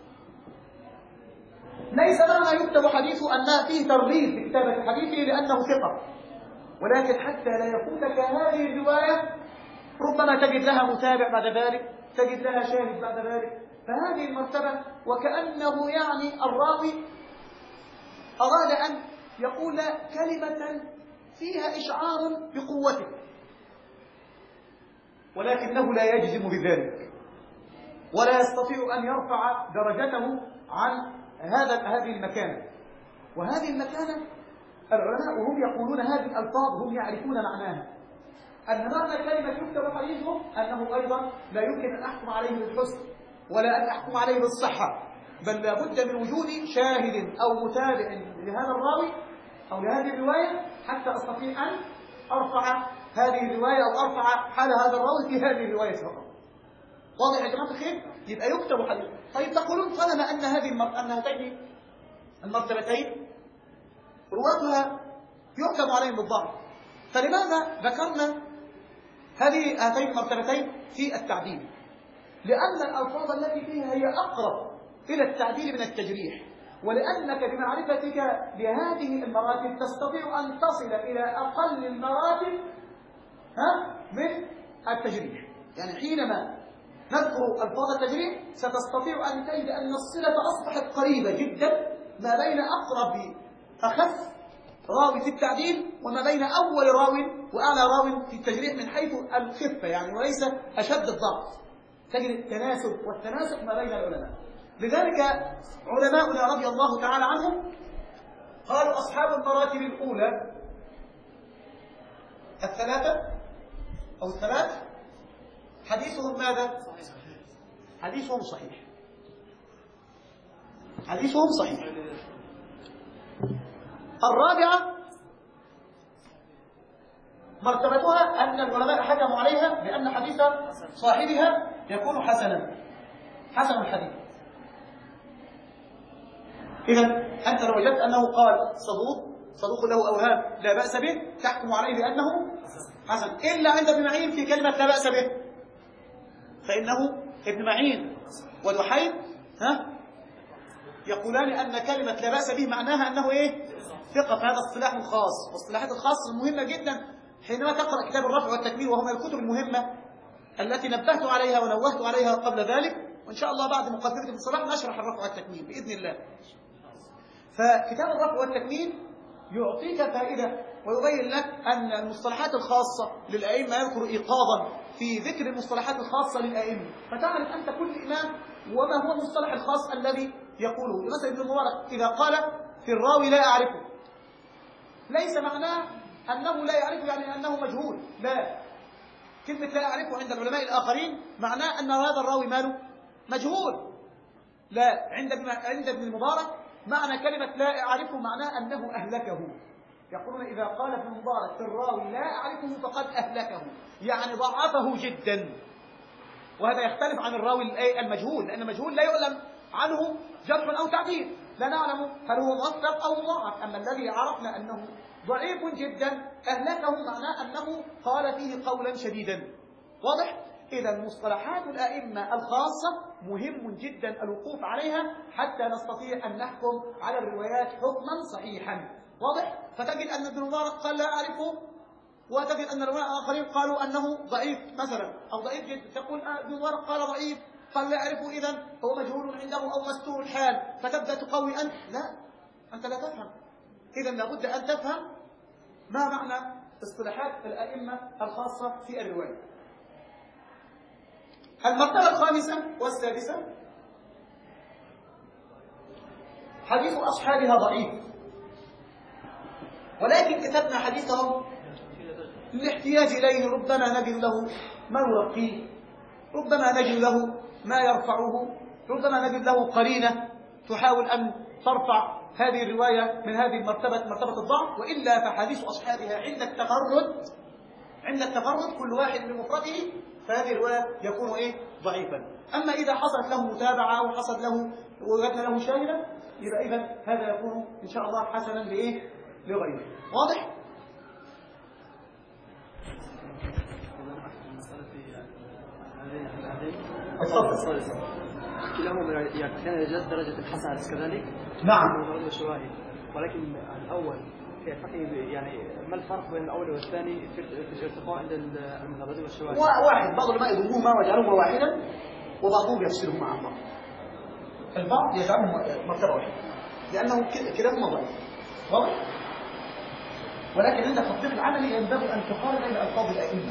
ليس معنى يكتب حديثه أن فيه ترغيب في كتابة حديثه لأنه ثقة، ولكن حتى لا يفوتك هذه الرواية ربما تجد لها متابع بعد ذلك، تجد لها شاهد بعد ذلك، فهذه المرتبة وكأنه يعني الراوي أراد أن يقول كلمة فيها إشعار بقوته، ولكنه لا يجزم بذلك ولا يستطيع أن يرفع درجته عن هذا هذه المكانة. وهذه المكانة العلماء وهم يقولون هذه الألفاظ هم يعرفون معناها، أن معنى كلمة يكتب حديثه أنه أيضا لا يمكن أن أحكم عليه بالحسن ولا أن أحكم عليه بالصحة، بل لابد من وجود شاهد أو متابع لهذا الراوي أو لهذه الرواية حتى أستطيع أن أرفع هذه الرواية أو أرفع حال هذا الراوي في هذه الرواية فقط. واضح يا جماعة الخير؟ يبقى يكتب حديث. طيب تقولون طالما أن هذه المر... أن هاتين المرتبتين رواتها يحكم عليهم بالضعف، فلماذا ذكرنا هذه هاتين المرتبتين في التعديل؟ لأن الألفاظ التي فيها هي أقرب إلى التعديل من التجريح، ولأنك بمعرفتك بهذه المراتب تستطيع أن تصل إلى أقل المراتب ها من التجريح. يعني حينما نذكر ألفاظ التجريح ستستطيع أن تجد أن الصلة أصبحت قريبة جدا ما بين أقرب أخف راوي في التعديل وما بين أول راوي وأعلى راوي في التجريح من حيث الخفة، يعني وليس أشد الضغط. تجد التناسب والتناسق ما بين العلماء. لذلك علماؤنا رضي الله تعالى عنهم قالوا أصحاب المراتب الأولى الثلاثة أو الثلاث حديثهم ماذا؟ حديثهم صحيح، حديثهم صحيح. الرابعة مرتبتها أن العلماء حكموا عليها بأن حديث صاحبها يكون حسنا، حسن الحديث. إذن أنت لو وجدت أنه قال صدوق صدوق له أوهام لا بأس به تحكم عليه بأنه حسن، إلا عند ابن معين في كلمة لا بأس به، فإنه ابن معين ودحيم ها يقولان أن كلمة لا بأس به معناها أنه إيه؟ ثقة. فهذا اصطلاح خاص، واصطلاحات الخاص مهمة جدا حينما تقرأ كتاب الرفع والتكميل، وهو من الكتب المهمة التي نبهت عليها ونوهت عليها قبل ذلك، وإن شاء الله بعد مقدمة الصلاح نشرح الرفع والتكميل بإذن الله. فكتاب الرفع والتكميل يعطيك فائدة ويبين لك أن المصطلحات الخاصة للأئمة يذكر إيقاظا في ذكر المصطلحات الخاصة للأئمة، فتعرف أنت كل إمام وما هو المصطلح الخاص الذي يقوله. مثلا ابن المبارك إذا قال في الراوي لا أعرفه، ليس معناه أنه لا يعرفه يعني أنه مجهول، لا. كلمة لا يعرفه عند العلماء الآخرين معناه أن هذا الراوي ماله مجهول. لا، عند عند ابن المبارك معنى كلمة لا أعرفه معناه أنه أهلكه. يقولون إذا قال ابن المبارك في الراوي لا أعرفه فقد أهلكه، يعني ضعفه جدا. وهذا يختلف عن الراوي المجهول، لأن المجهول لا يعلم عنه جرح أو تعديل، لا نعلم هل هو موثق أو مضاعف. أما الذي عرفنا أنه ضعيف جدا أهلكه معناه أنه قال فيه قولا شديدا. واضح؟ إذا مصطلحات الأئمة الخاصة مهم جدا الوقوف عليها حتى نستطيع أن نحكم على الروايات حكما صحيحا. واضح؟ فتجد أن ابن مبارك قال لا أعرفه، وتجد أن العلماء الآخرين قالوا أنه ضعيف مثلا أو ضعيف جدا، تقول ابن مبارك قال ضعيف قال لا أعرفه، إذن هو مجهول عنده أو مستور الحال، فتبدأ تقوي أنت. لا، أنت لا تفهم. إذن لابد أن تفهم ما معنى اصطلاحات الأئمة الخاصة في الرواية. المرتبة الخامسة والسادسة حديث أصحابها ضعيف، ولكن كتبنا حديثهم للاحتياج إليه، ربما نجد له ما يرقيه، ربما نجد له ما يرفعه، ربما نجد له قرينة تحاول أن ترفع هذه الرواية من هذه المرتبة، مرتبة الضعف. وإلا فحديث أصحابها عند التفرد عند التفرد كل واحد بمفرده فهذه الرواية يكون إيه؟ ضعيفا. أما إذا حصلت له متابعة أو حصل له وجدنا له شاهدا يبقى إذن هذا يكون إن شاء الله حسنا لإيه؟ لغيره. واضح؟ كلاهما يعني كان يجد درجة الحسن أليس كذلك؟ نعم. والشواهد، ولكن الأول يعني ما الفرق بين الأول والثاني في الارتقاء عند المتابعة والشواهد؟ واحد، بعض العلماء يضموهما ويجعلهما واحدا، وبعضهم يفصلهم مع بعض. البعض يجعلهم مرتبة واحدة لأنه كلاهما ضعيف. واضح؟ ولكن عند التطبيق العملي ينبغي أن تقارن بين ألفاظ الأئمة.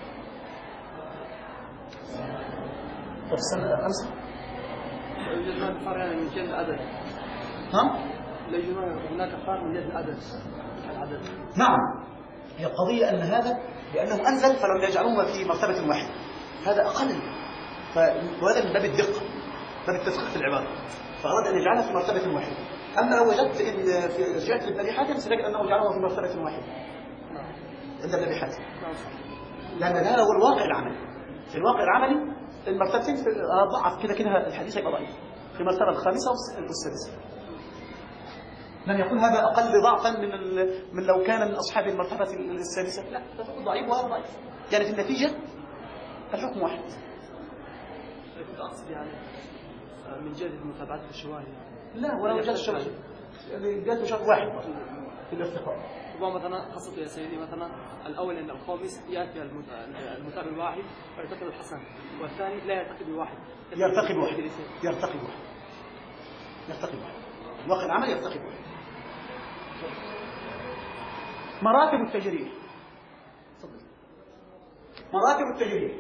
طب السنة الخمسة لا يوجد هناك فرق من جهة العدد. ها؟ لا يوجد هناك فرق من جهة العدد. العدد. نعم، هي قضية أن هذا لأنه أنزل فلم يجعلوها في مرتبة واحدة، هذا أقل، وهذا من باب الدقة، باب التدقيق في العبارة، فأراد أن يجعلها في مرتبة واحدة. أما لو وجدت إن في رجعت لابن حاتم ستجد أنه جعلها في مرتبة واحدة عند ابن حاتم، لأن هذا هو الواقع العملي. في الواقع العملي المرتبتين ضعف كده كده الحديث يبقى ضعيف في المرتبة الخامسة والسادسة. لن يكون هذا أقل ضعفا من من لو كان من أصحاب المرتبة السادسة، لا، ضعيف وهذا ضعيف، يعني في النتيجة الحكم واحد. كنت أقصد يعني من جهة المتابعات في الشواهد. لا، ولا وجد الشواهد، جاءت شرط واحد في الارتقاء. مثلا خاصة يا سيدي مثلا الأول أن الخامس يأتي المتابع الواحد فيرتقي الحسن، والثاني لا يرتقي بواحد، يرتقي بواحد يرتقي بواحد يرتقي بواحد الواقع العمل يرتقي بواحد. مراتب التجريح. مراتب التجريح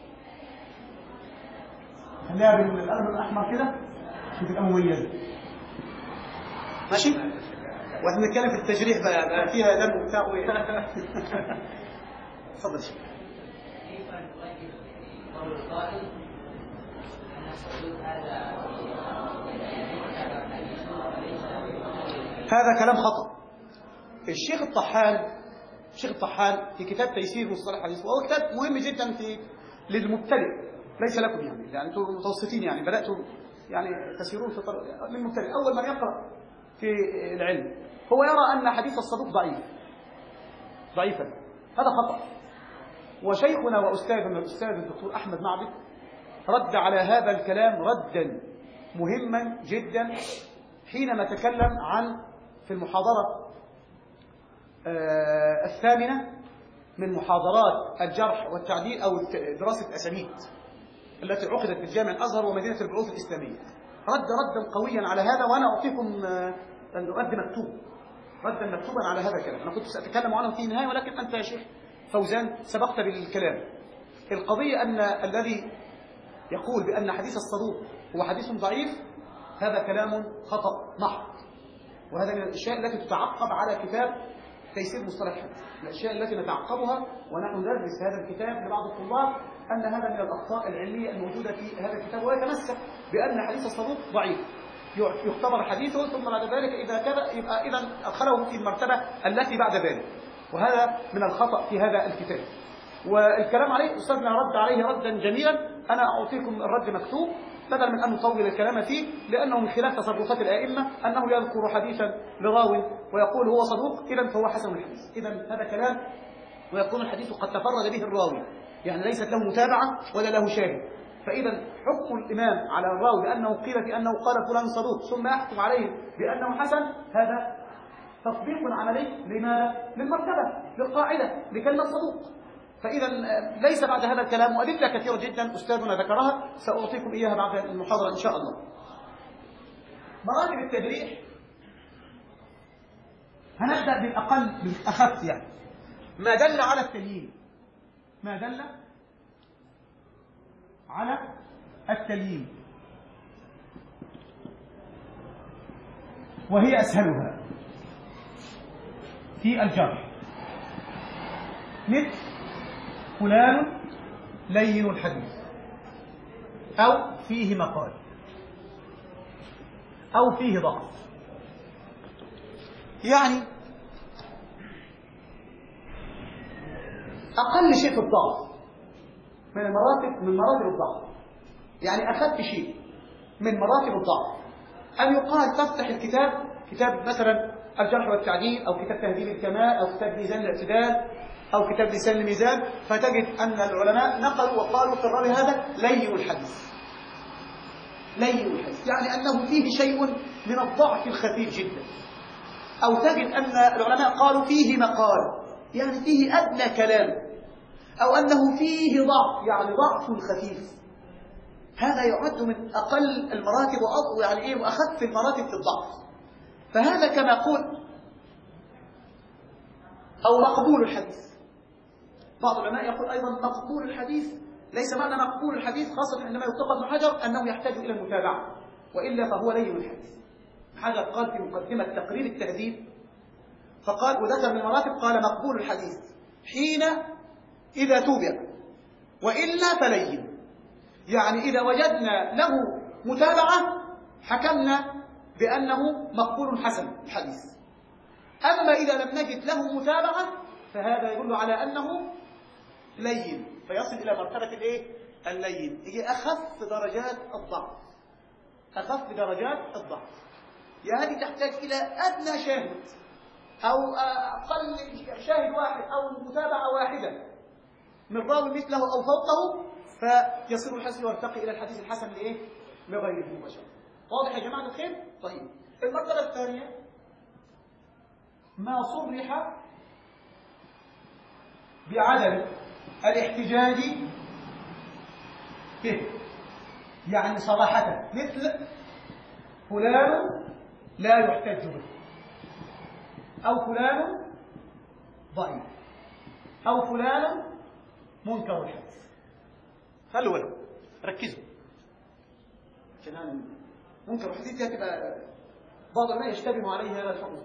خليها بالقلم الأحمر كده شوف الأموية ماشي، واحنا نتكلم في التجريح بقى, بقى فيها دم وبتاع تفضل شيخ. هذا كلام خطأ. الشيخ الطحان الشيخ الطحان في كتاب تيسير مصطلح الحديث، وهو كتاب مهم جدا في للمبتدئ ليس لكم يعني يعني انتم متوسطين يعني بدأتوا يعني تسيرون في طريق للمبتدئ. أول من يقرأ في العلم هو يرى أن حديث الصدوق ضعيف ضعيفا، هذا خطأ. وشيخنا وأستاذنا الأستاذ الدكتور أحمد معبد رد على هذا الكلام ردا مهما جدا حينما تكلم عن في المحاضرة آه الثامنة من محاضرات الجرح والتعديل أو دراسة الأسانيد التي عقدت في الجامع الأزهر ومدينة البعوث الإسلامية. رد ردا قويا على هذا، وأنا أعطيكم أن أرد مكتوب ردا مكتوبا على هذا الكلام. أنا كنت سأتكلم عنه في النهاية، ولكن أنت يا شيخ فوزان سبقت بالكلام. القضية أن الذي يقول بأن حديث الصدوق هو حديث ضعيف هذا كلام خطأ محض، وهذا من الأشياء التي تتعقب على كتاب تيسير مصطلح الحديث. الأشياء التي نتعقبها ونحن ندرس هذا الكتاب لبعض الطلاب أن هذا من الأخطاء العلمية الموجودة في هذا الكتاب، ويتمسك بأن حديث الصدوق ضعيف، يختبر حديثه ثم بعد ذلك إذا كذا يبقى إذا أدخله في المرتبة التي بعد ذلك، وهذا من الخطأ في هذا الكتاب. والكلام عليه أستاذنا رد عليه ردا جميلا، أنا أعطيكم الرد مكتوب بدل من أن نطول الكلام فيه، لأنه من خلال تصرفات الآئمة أنه يذكر حديثا لراوي ويقول هو صدوق إذا فهو حسن الحديث. إذا هذا كلام، ويكون الحديث قد تفرد به الراوي، يعني ليست له متابعة ولا له شاهد. فإذا حكم الإمام على الراوي بأنه قيل في أنه قال فلان صدوق ثم يحكم عليه بأنه حسن، هذا تطبيق عملي لماذا؟ للمرتبة، للقاعدة، لكلمة صدوق. فإذا ليس بعد هذا الكلام، وأدلة كثيرة جدا أستاذنا ذكرها سأعطيكم إياها بعد المحاضرة إن شاء الله. مراتب التجريح هنبدأ بالأقل بالأخف، يعني ما دل على التليين، ما دل على التليين وهي أسهلها في الجرح، مثل فلان لين الحديث، أو فيه مقال، أو فيه ضعف. يعني أقل شيء في الضعف من المراتب من مراتب الضعف، يعني أخذت شيء من مراتب الضعف أن يقال تفتح الكتاب، كتاب مثلا الجرح والتعديل، أو كتاب تهذيب الكمال، أو كتاب ميزان الاعتدال، أو كتاب لسان الميزان، فتجد أن العلماء نقلوا وقالوا في الراوي هذا لين الحديث. لين الحديث يعني أنه فيه شيء من الضعف الخفيف جدا. أو تجد أن العلماء قالوا فيه مقال، يعني فيه أدنى كلام، أو أنه فيه ضعف، يعني ضعف خفيف. هذا يعد من أقل المراتب يعني إيه وأخف المراتب في الضعف. فهذا كما قول أو مقبول الحديث. بعض العلماء يقول أيضا مقبول الحديث، ليس معنى مقبول الحديث خاصة عندما يتقى ابن حجر أنه يحتاج إلى المتابعة، وإلا فهو لين الحديث. حجر قال في مقدمة تقرير التهذيب، فقال وذكر من المراتب قال مقبول الحديث حين إذا توبع، وإلا فلين. يعني إذا وجدنا له متابعة حكمنا بأنه مقبول حسن الحديث. أما إذا لم نجد له متابعة فهذا يدل على أنه لين، فيصل إلى مرتبة الإيه؟ اللين، يجي أخف درجات الضعف، أخف درجات الضعف. يعني تحتاج إلى أدنى شاهد، أو أقل شاهد واحد، أو متابعة واحدة من راوي مثله أو فوقه، فيصير الحسن ويرتقي إلى الحديث الحسن لإيه؟ لغيره مباشرة. واضح يا جماعة الخير؟ طيب، المرتبة الثانية ما صرح بعدم الاحتجاج به، يعني صراحة، مثل فلان لا يحتج به، أو فلان ضعيف، أو فلان منكر الحديث. خلوا بالكم، ركزوا، عشان منكر الحديث دي تبقى بعض الناس يشتبه عليه هذا الحكم.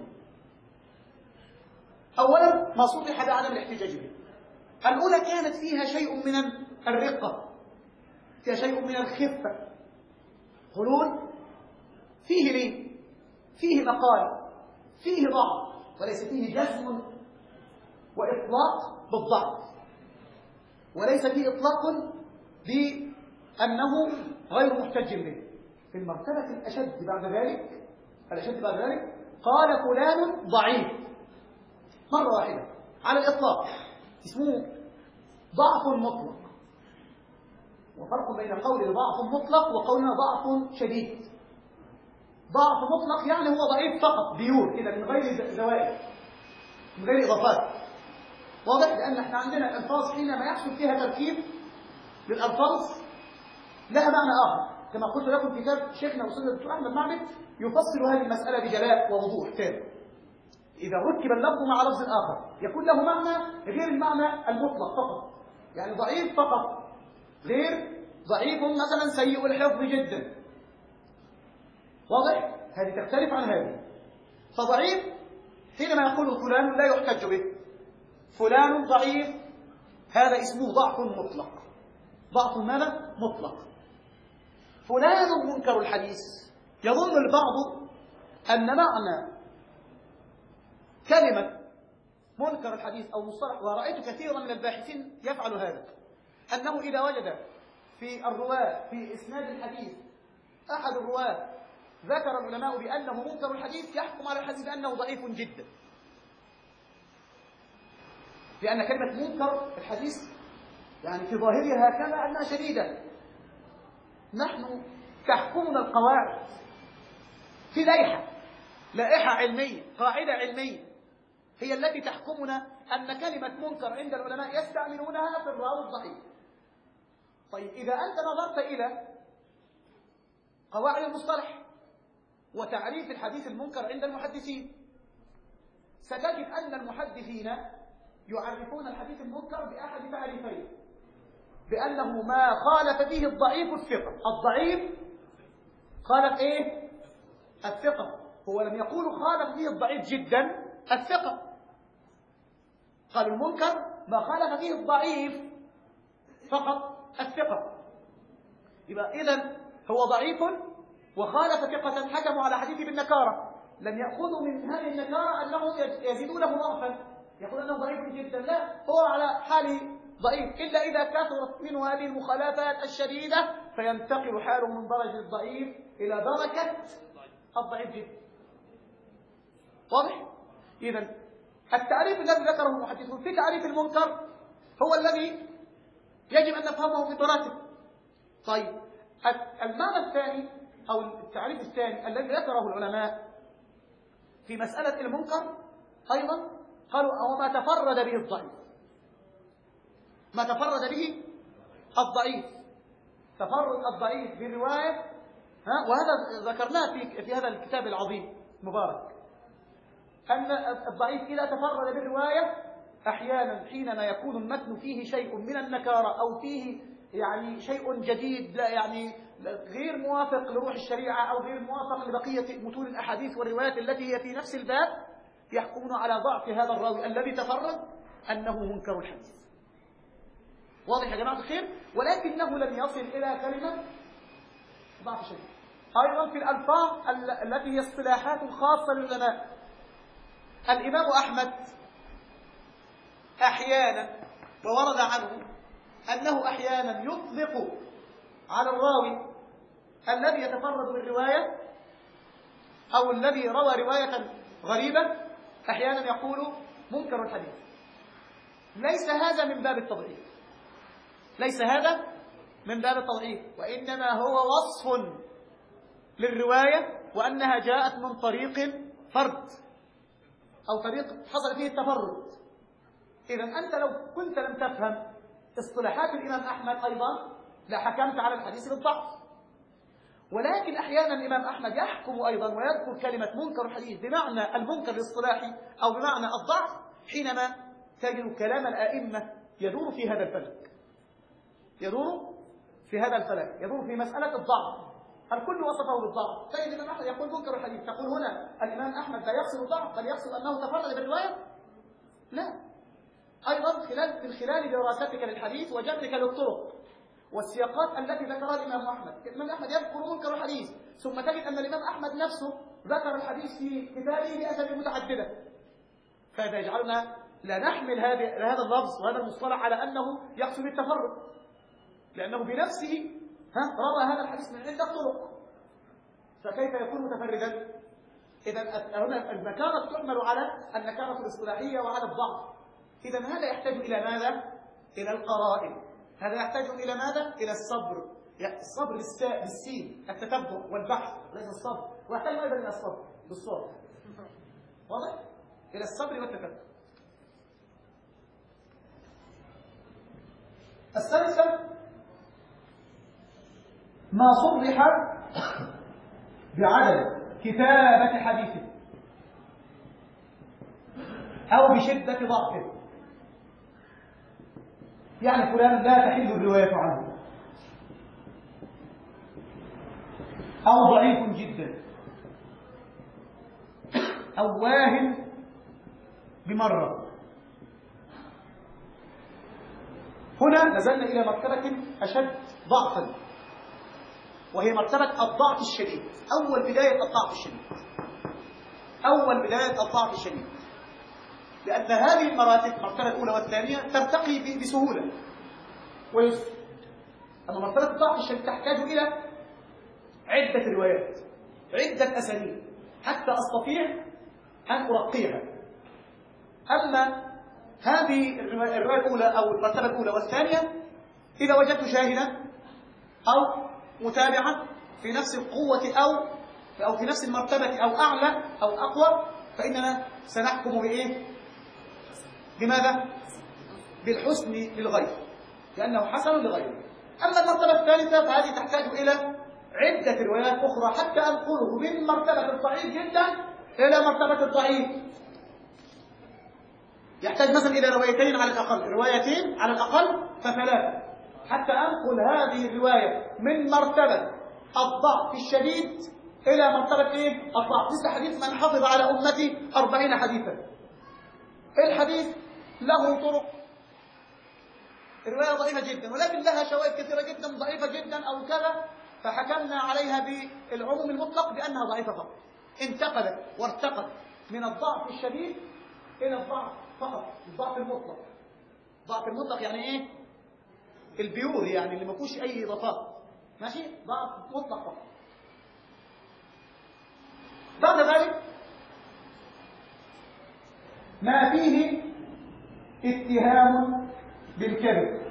أولا ما صرح بعدم الاحتجاج به، الأولى كانت فيها شيء من الرقة، فيها شيء من الخفة. قولون فيه ليه؟ فيه مقال، فيه ضعف، وليس فيه جزم وإطلاق بالضعف، وليس فيه إطلاق بأنه غير محتج به. في المرتبة الأشد بعد ذلك، الأشد بعد ذلك قال فلان ضعيف مرة واحدة على الإطلاق، اسمه ضعف مطلق. وفرق بين قول ضعف مطلق وقولنا ضعف شديد. ضعف مطلق يعني هو ضعيف فقط بيور كده من غير زوائد، من غير إضافات. واضح؟ لأن احنا عندنا الألفاظ حينما يحصل فيها تركيب للألفاظ لها معنى آخر، كما قلت لكم كتاب شيخنا وأستاذ الدكتور أحمد معبد يفصل هذه المسألة بجلاء ووضوح تام. إذا ركب اللفظ مع لفظ آخر يكون له معنى غير المعنى المطلق فقط، يعني ضعيف فقط، غير ضعيف مثلا سيء الحفظ جدا. واضح؟ هذه تختلف عن هذه. فضعيف حينما يقول فلان لا يحتج به، فلان ضعيف، هذا اسمه ضعف مطلق. ضعف ماذا؟ مطلق. فلان منكر الحديث، يظن البعض أن معنى كلمة منكر الحديث أو مصطلح، ورأيت كثيرا من الباحثين يفعل هذا، أنه إذا وجد في الرواة في إسناد الحديث أحد الرواة ذكر العلماء بأنه منكر الحديث، يحكم على الحديث بأنه ضعيف جدا، لأن كلمة منكر الحديث يعني في ظاهرها هكذا أنها شديدة. نحن تحكمنا القواعد في لائحة لائحة علمية، قاعدة علمية هي التي تحكمنا أن كلمة منكر عند العلماء يستعملونها في الراوي الضعيف. طيب إذا أنت نظرت إلى قواعد المصطلح وتعريف الحديث المنكر عند المحدثين، ستجد أن المحدثين يعرفون الحديث المنكر بأحد تعريفين، بأنه ما خالف فيه الضعيف الثقة. الضعيف خالف إيه؟ الثقة. هو لم يقول خالف فيه الضعيف جدا الثقة، قال المنكر ما خالف فيه الضعيف فقط الثقة. يبقى إذن هو ضعيف وخالف ثقة، حكموا على حديثه بالنكارة، لم يأخذوا من هذه النكارة أنه يزيدون له ضعفا، يقول أنه ضعيف جدا، لا، هو على حاله ضعيف، إلا إذا كثرت منه هذه المخالفات الشديدة فينتقل حاله من درجة الضعيف إلى درجة الضعيف جدا. واضح؟ إذن التعريف الذي ذكره المحدثون في تعريف المنكر هو الذي يجب أن نفهمه في دراسته. طيب المعنى الثاني أو التعريف الثاني الذي ذكره العلماء في مسألة المنكر أيضا قالوا هو ما تفرد به الضعيف، ما تفرد به الضعيف، تفرد الضعيف بالرواية، ها، وهذا ذكرناه في في هذا الكتاب العظيم مبارك، أن الضعيف إذا تفرد بالرواية أحيانا حينما يكون المتن فيه شيء من النكارة أو فيه يعني شيء جديد، لا يعني غير موافق لروح الشريعة أو غير موافق لبقية متون الأحاديث والروايات التي هي في نفس الباب، يحكمون على ضعف هذا الراوي الذي تفرد أنه منكر الحديث. واضح يا جماعة الخير؟ ولكنه لم يصل إلى كلمة ضعف شديد. أيضا في الألفاظ التي هي اصطلاحات خاصة للعلماء، الإمام أحمد أحيانا وورد عنه أنه أحيانا يطلق على الراوي الذي يتفرد بالرواية أو الذي روى رواية غريبة، أحيانا يقول منكر الحديث. ليس هذا من باب التضعيف، ليس هذا من باب التضعيف، وإنما هو وصف للرواية وأنها جاءت من طريق فرد أو طريق حصل فيه التفرد. إذا أنت لو كنت لم تفهم اصطلاحات الإمام أحمد أيضا لحكمت على الحديث بالضعف. ولكن أحيانا الإمام أحمد يحكم أيضا ويذكر كلمة منكر الحديث بمعنى المنكر الاصطلاحي أو بمعنى الضعف حينما تجد كلام الآئمة يدور في هذا الفلك، يدور في هذا الفلك، يدور في مسألة الضعف. الكل وصفه بالضعف، تجد الإمام أحمد يقول منكر الحديث، تقول هنا الإمام أحمد لا يقصد الضعف بل يقصد أنه تفرد بالرواية؟ لا. أيضا خلال من خلال دراستك للحديث وجمعك للطرق والسياقات التي ذكرها الإمام أحمد، الإمام أحمد يذكر منكر الحديث، ثم تجد أن الإمام أحمد نفسه ذكر الحديث في كتابه بأسباب متعددة، فهذا يجعلنا لا نحمل هذا اللفظ وهذا المصطلح على أنه يقصد التفرد، لأنه بنفسه ها روى هذا الحديث من عدة طرق، فكيف يكون متفردا؟ إذا هنا النكارة تحمل على النكارة الاصطلاحية وعلى الضعف. إذا هذا يحتاج إلى ماذا؟ إلى القرائن. هذا يحتاج إلى ماذا؟ إلى الصبر، الصبر بالسين، التتبع والبحث ليس الصبر، ويحتاج أيضا إلى الصبر بالصوت. واضح؟ إلى الصبر والتتبع. الثالثة ما صرح بعدم كتابة حديثه أو بشدة ضعفه، يعني فلان لا تحل الرواية عنه أو ضعيف جدا أو واهم بمرة. هنا نزلنا إلى مرتبة أشد ضعفا، وهي مرتبة الضعف الشديد. أول بداية الضعف الشديد، أول بداية الضعف الشديد، لأن هذه المراتب المرتبة الأولى والثانية ترتقي بسهولة ويسر. أما مرتبة الضعف الشديد تحتاج إلى عدة روايات، عدة أسانيد حتى أستطيع أن أرقيها. أما هذه الرواية الأولى أو المرتبة الأولى والثانية، إذا وجدت شاهدا أو متابعا في نفس القوة أو أو في نفس المرتبة أو أعلى أو أقوى، فإننا سنحكم بإيه؟ بماذا؟ بالحسن للغير، لأنه حسن لغيره. أما المرتبة الثالثة فهذه تحتاج إلى عدة روايات أخرى حتى أنقله من مرتبة الضعيف جدا إلى مرتبة الضعيف. يحتاج مثلا إلى روايتين على الأقل، روايتين على الأقل فثلاثة، حتى أنقل هذه الرواية من مرتبة الضعف الشديد إلى مرتبة إيه؟ الضعف. مثل حديث من حفظ على أمتي أربعين حديثا. الحديث له طرق، الرواية ضعيفة جدا ولكن لها شواهد كثيرة جدا ضعيفة جدا أو كذا، فحكمنا عليها بالعموم المطلق بأنها ضعيفة فقط. انتقلت وارتقت من الضعف الشديد إلى الضعف فقط، الضعف المطلق. الضعف المطلق يعني إيه؟ البيور، يعني اللي ما فيهوش أي إضافات، ماشي؟ ضعف مطلق فقط. بعد ذلك ما فيه اتهام بالكذب،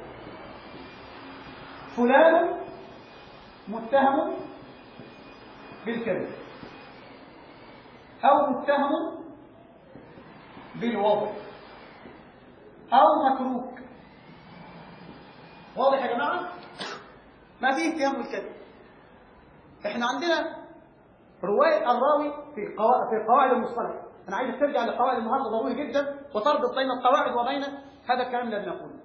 فلان متهم بالكذب أو متهم بالوضع أو متروك. واضح يا جماعة؟ ما فيه اتهام بالكذب. احنا عندنا رواية الراوي في قواعد المصطلح. أنا عايز ترجع لقواعد النهارده ضروري جدا وتربط بين القواعد وبين هذا الكلام اللي بنقوله.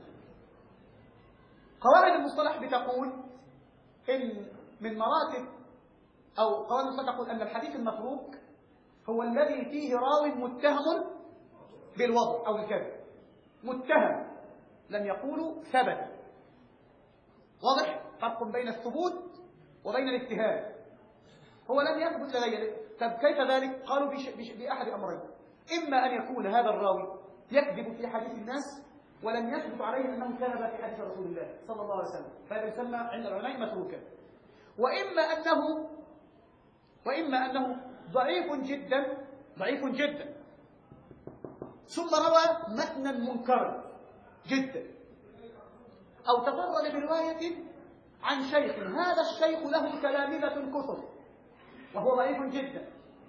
قواعد المصطلح بتقول إن من مراتب أو قواعد المصطلح تقول أن الحديث المتروك هو الذي فيه راو متهم بالوضع أو الكذب. متهم، لم يقولوا ثبت. واضح؟ فرق بين الثبوت وبين الاتهام. هو لم يثبت لغيره. طب كيف ذلك؟ قالوا بش بش بأحد أمرين: إما أن يكون هذا الراوي يكذب في حديث الناس ولم يثبت عليه أنه كذب في حديث رسول الله صلى الله عليه وسلم، فهذا يسمى عند العلماء متروكا. وإما أنه وإما أنه ضعيف جدا ضعيف جدا ثم روى متنا منكرا جدا، أو تفرد برواية عن شيخ، هذا الشيخ له تلامذة كثر وهو ضعيف جدا،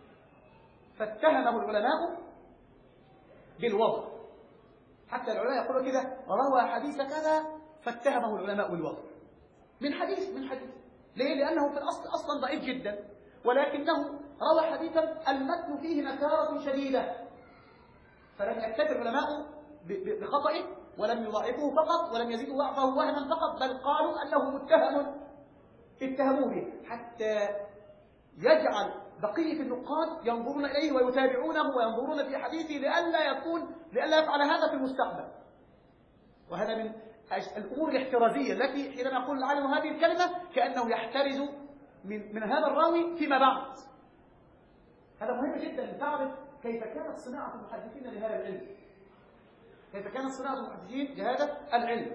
فاتهمه العلماء بالوضع. حتى العلماء يقولوا كده: روى حديث كذا فاتهمه العلماء بالوضع، من حديث من حديث ليه؟ لأنه في الأصل أصلا ضعيف جدا، ولكنه روى حديثا المتن فيه نكارة شديدة، فلم يكتفي العلماء بخطئه ولم يضاعفوه فقط ولم يزيدوا ضعفه وهما فقط، بل قالوا أنه متهم اتهموه به، حتى يجعل بقية النقاد ينظرون إليه ويتابعونه وينظرون في حديثه لئلا يكون لئلا يفعل هذا في المستقبل. وهذا من الأمور الاحترازية التي حينما يقول العالم هذه الكلمة كأنه يحترز من, من هذا الراوي فيما بعد. هذا مهم جدا لتعرف كيف كانت صناعة المحدثين لهذا العلم، كيف كانت صناعة المحدثين لهذا العلم.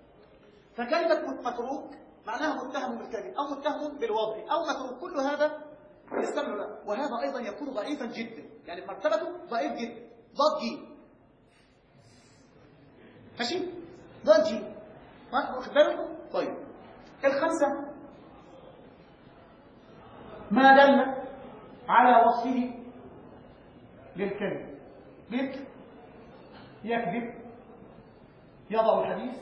فكلمة متروك معناها متهم بالكذب أو متهم بالوضع أو متروك، كل هذا يستمع له، وهذا أيضا يكون ضعيفا جدا، يعني مرتبته ضعيف جدا، ضاد جيم، ماشي؟ ضاد جيم، واخد بالكم؟ طيب، الخمسة ما دل على وصفه للكذب، مثل يكذب، يضع الحديث،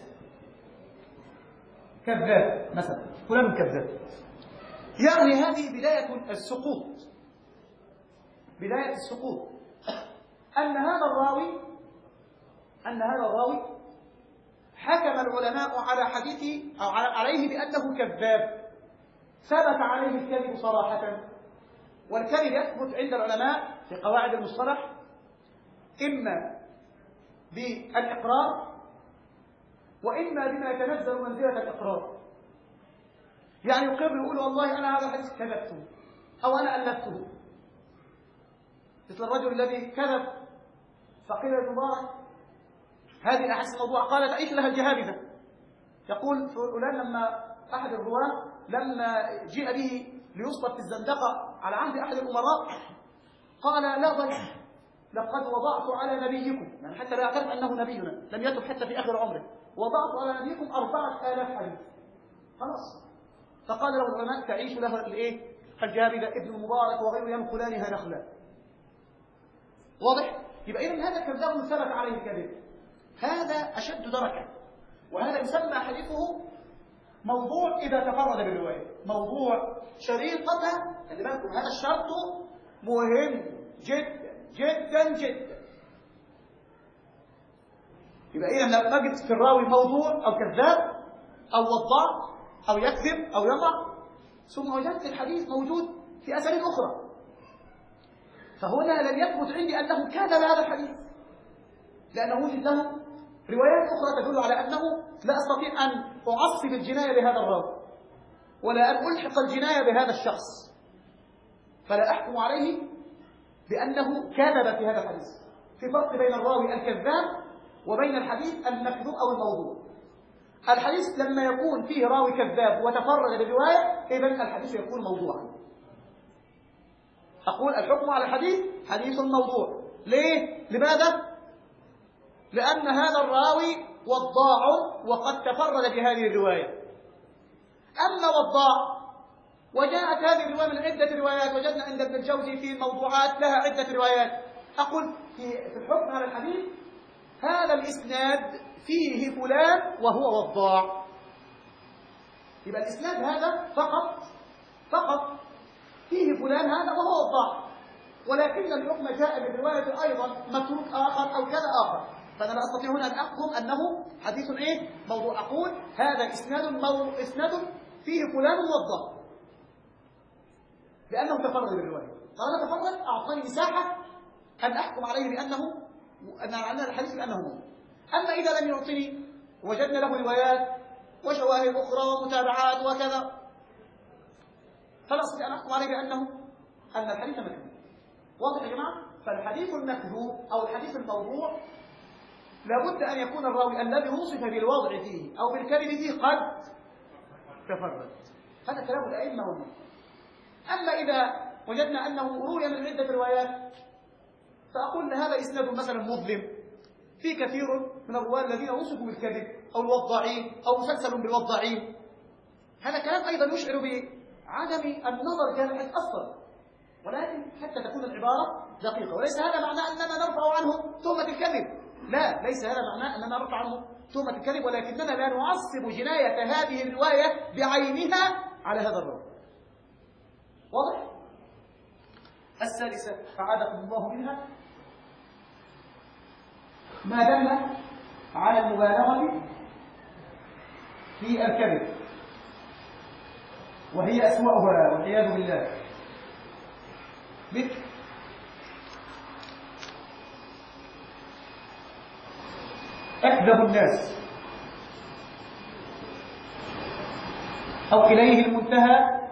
كذاب مثلا، فلان كذاب، يعني هذه بداية السقوط، بداية السقوط، أن هذا الراوي أن هذا الراوي حكم العلماء على حديثه أو عليه بأنه كذاب، ثبت عليه الكذب صراحة. والكذب يثبت عند العلماء في قواعد المصطلح إما بالإقرار وإما بما يتنزل منزلة الإقرار. يعني يقر يقول والله أنا هذا الحديث كذبته أو أنا ألفته، مثل الرجل الذي كذب فقيل المبارك هذه الأحاديث الموضوعة قال تعيش لها الجهابذة. يقول فلان لما أحد الرواة لما جاء به ليصلب في الزندقة على عهد أحد الأمراء قال لا ضيف لقد وضعت على نبيكم، يعني حتى لا يعترف أنه نبينا، لم يتب حتى في آخر عمره، وضعت على نبيكم أربعة آلاف حديث. خلاص. فقال له العلماء تعيش له الإيه؟ الجهابذة ابن المبارك وغيره ينقلانها نخلا. واضح؟ يبقى إذن هذا كذاب ثبت عليه الكذب، هذا أشد دركة، وهذا يسمى حديثه موضوع إذا تفرد بالرواية. موضوع شريطة، خلي بالكم هذا الشرط مهم جدا جدا جدا. يبقى إذا لما نجد في الراوي موضوع أو كذاب أو وضاع أو يكذب أو يضع، ثم وجدت الحديث موجود في أساليب أخرى، فهنا لم يثبت عندي أنه كذب هذا الحديث، لأنه وجد له روايات أخرى تدل على أنه لا أستطيع أن أعصب الجناية بهذا الراوي ولا أن ألحق الجناية بهذا الشخص، فلا أحكم عليه بأنه كذب في هذا الحديث. في فرق بين الراوي الكذاب وبين الحديث المكذوب أو الموضوع. الحديث لما يكون فيه راوي كذاب وتفرد بالرواية إذن الحديث يكون موضوعا. أقول الحكم على الحديث حديث موضوع. ليه؟ لماذا؟ لأن هذا الراوي وضاع وقد تفرد بهذه الرواية. أما وضاع وجاءت هذه الرواية من عدة روايات، وجدنا عند ابن الجوزي في الموضوعات لها عدة روايات، أقول في الحكم على الحديث هذا الإسناد فيه فلان وهو وضاع، يبقى الإسناد هذا فقط فقط فيه فلان هذا وهو وضاع، ولكن الحكم جاء بالرواية أيضا متروك آخر أو كذا آخر، فأنا لا أستطيع هنا أن أحكم أنه حديث إيه؟ موضوع. أقول هذا إسناد مو... إسناد فيه فلان وضاع لأنه تفرد بالرواية. قال تفرد أعطاني مساحة أن أحكم عليه بأنه أن أعلن الحديث بأنه موضوع. أما إذا لم يعطني وجدنا له روايات وشواهد أخرى ومتابعات وكذا، فلا أستطيع أن أحكم عليه بأنه أن الحديث مكذوب. واضح يا جماعة؟ فالحديث المكذوب أو الحديث الموضوع لابد أن يكون الراوي الذي وصف بالوضع فيه أو بالكذب فيه قد تفرد. هذا كلام الأئمة والناس. أما إذا وجدنا أنه روي من عدة روايات فأقول هذا إسناد مثلا مظلم، في كثير من الرواة الذين وصفوا بالكذب أو الوضاعين أو مسلسل بالوضاعين، هذا كلام أيضا يشعر بعدم النظر كان الحديث أصلا، ولكن حتى تكون العبارة دقيقة. وليس هذا معناه أننا نرفع عنه تهمة الكذب، لا، ليس هذا معناه أننا نرفع عنه تهمة الكذب، ولكننا لا نعصب جناية هذه الرواية بعينها على هذا الراوي. واضح؟ السادسة أعاذكم الله منها ما دل على المبالغة في الكذب، وهي أسوأها والعياذ بالله، مثل أكذب الناس أو إليه المنتهى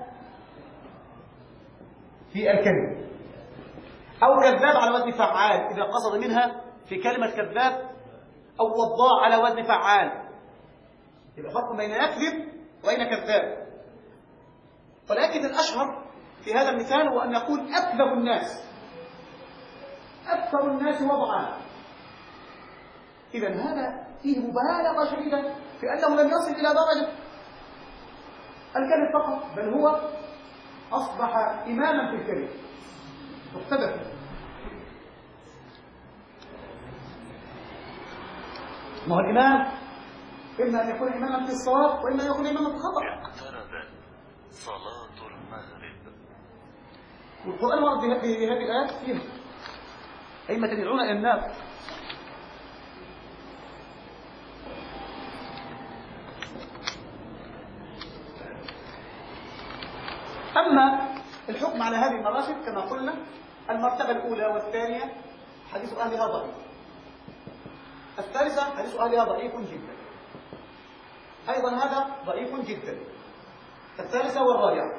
في الكذب، أو كذاب على وزن فعال إذا قصد منها في كلمة كذاب، أو وضاع على وزن فعال. يبقى فرق بين يكذب وبين كذاب، ولكن الأشهر في هذا المثال هو أن نقول أكذب الناس، أكثر الناس وضعا. إذن هذا فيه مبالغة شديدة في أنه لم يصل إلى درجة الكذب فقط، بل هو أصبح إماما في الكذب مقتدى فيه. ما هو الإمام إما أن يكون إماما في الصواب وإما أن يكون إماما في الخطأ. اقتربت صلاة المغرب. والقرآن ورد في هذه الآيات فيها أئمة يدعون إلى النار. أما الحكم على هذه المراتب كما قلنا، المرتبة الأولى والثانية حديث أهلها ضعيف، الثالثة حديث أهلها ضعيف جدا، أيضا هذا ضعيف جدا. الثالثة والرابعة.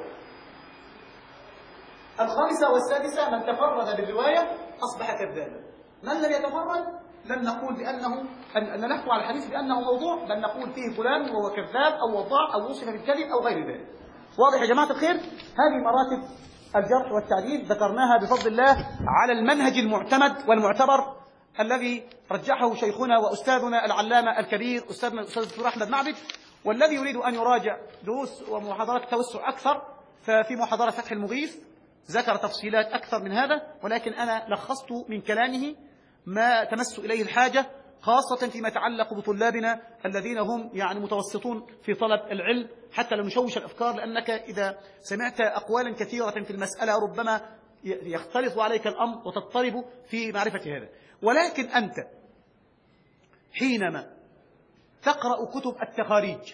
الخامسة والسادسة من تفرد بالرواية أصبح كذابا. من لم يتفرد لن نقول بأنه أن نحكم على الحديث بأنه موضوع، بل نقول فيه فلان وهو كذاب أو وضاع أو وصف بالكذب أو غير ذلك. واضح يا جماعة الخير؟ هذه مراتب الجرح والتعديل ذكرناها بفضل الله على المنهج المعتمد والمعتبر الذي رجحه شيخنا وأستاذنا العلامة الكبير أستاذنا الأستاذ الدكتور أحمد معبد. والذي يريد أن يراجع دروس ومحاضرات توسع أكثر ففي محاضرة فتح المغيث ذكر تفصيلات أكثر من هذا، ولكن أنا لخصت من كلامه ما تمس إليه الحاجة، خاصة فيما يتعلق بطلابنا الذين هم يعني متوسطون في طلب العلم، حتى لو نشوش الأفكار، لأنك إذا سمعت أقوالا كثيرة في المسألة ربما يختلط عليك الأمر وتضطرب في معرفة هذا. ولكن أنت حينما تقرأ كتب التخاريج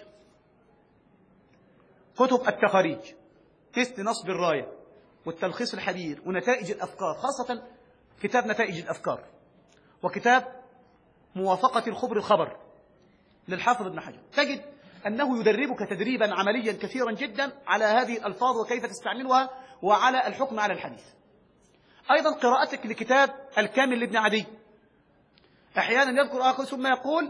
كتب التخاريج تست نصب الراية والتلخيص الحبير ونتائج الأفكار، خاصة كتاب نتائج الأفكار وكتاب موافقة الخبر الخبر للحافظ ابن حجر، تجد أنه يدربك تدريبا عمليا كثيرا جدا على هذه الألفاظ وكيف تستعملها وعلى الحكم على الحديث. أيضا قراءتك لكتاب الكامل لابن عدي، أحيانا يذكر آخر ثم يقول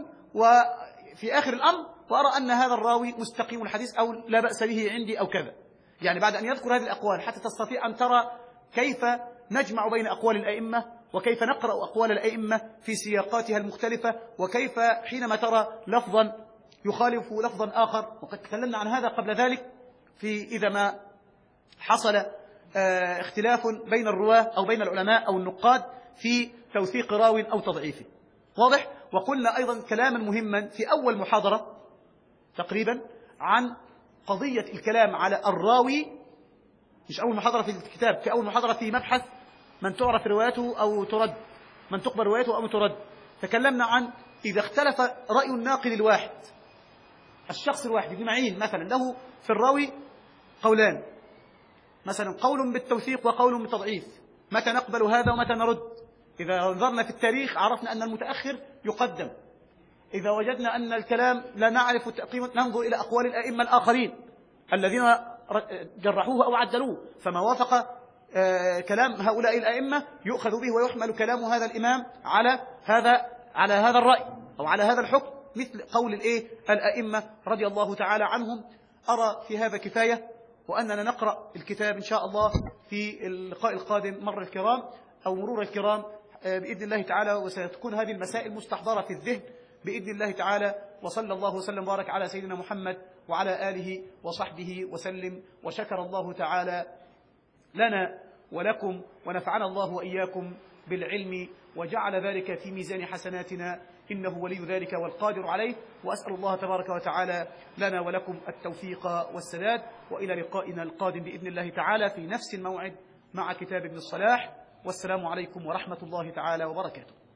وفي آخر الأمر وأرى أن هذا الراوي مستقيم الحديث أو لا بأس به عندي أو كذا، يعني بعد أن يذكر هذه الأقوال حتى تستطيع أن ترى كيف نجمع بين أقوال الأئمة وكيف نقرأ أقوال الأئمة في سياقاتها المختلفة، وكيف حينما ترى لفظا يخالف لفظا آخر، وقد تكلمنا عن هذا قبل ذلك في إذا ما حصل اختلاف بين الرواة أو بين العلماء أو النقاد في توثيق راو أو تضعيفه. واضح؟ وقلنا أيضا كلاما مهما في أول محاضرة تقريبا عن قضية الكلام على الراوي، مش أول محاضرة في الكتاب، في أول محاضرة في مبحث من تعرف روايته أو ترد، من تقبل روايته أو ترد. تكلمنا عن إذا اختلف رأي الناقل الواحد، الشخص الواحد ابن معين مثلا له في الراوي قولان، مثلا قول بالتوثيق وقول بالتضعيف، متى نقبل هذا ومتى نرد؟ إذا نظرنا في التاريخ عرفنا أن المتأخر يقدم، إذا وجدنا أن الكلام لا نعرف تقييمه ننظر إلى أقوال الأئمة الآخرين الذين جرحوه أو عدلوه، فما وافق كلام هؤلاء الأئمة يؤخذ به ويحمل كلام هذا الإمام على هذا على هذا الرأي أو على هذا الحكم، مثل قول الإيه الأئمة رضي الله تعالى عنهم. أرى في هذا كفاية، وأننا نقرأ الكتاب إن شاء الله في اللقاء القادم مر الكرام أو مرور الكرام بإذن الله تعالى، وستكون هذه المسائل مستحضرة في الذهن بإذن الله تعالى. وصلى الله وسلم وبارك على سيدنا محمد وعلى آله وصحبه وسلم، وشكر الله تعالى لنا ولكم ونفعنا الله وإياكم بالعلم وجعل ذلك في ميزان حسناتنا، إنه ولي ذلك والقادر عليه. وأسأل الله تبارك وتعالى لنا ولكم التوفيق والسداد، وإلى لقائنا القادم بإذن الله تعالى في نفس الموعد مع كتاب ابن الصلاح. والسلام عليكم ورحمة الله تعالى وبركاته.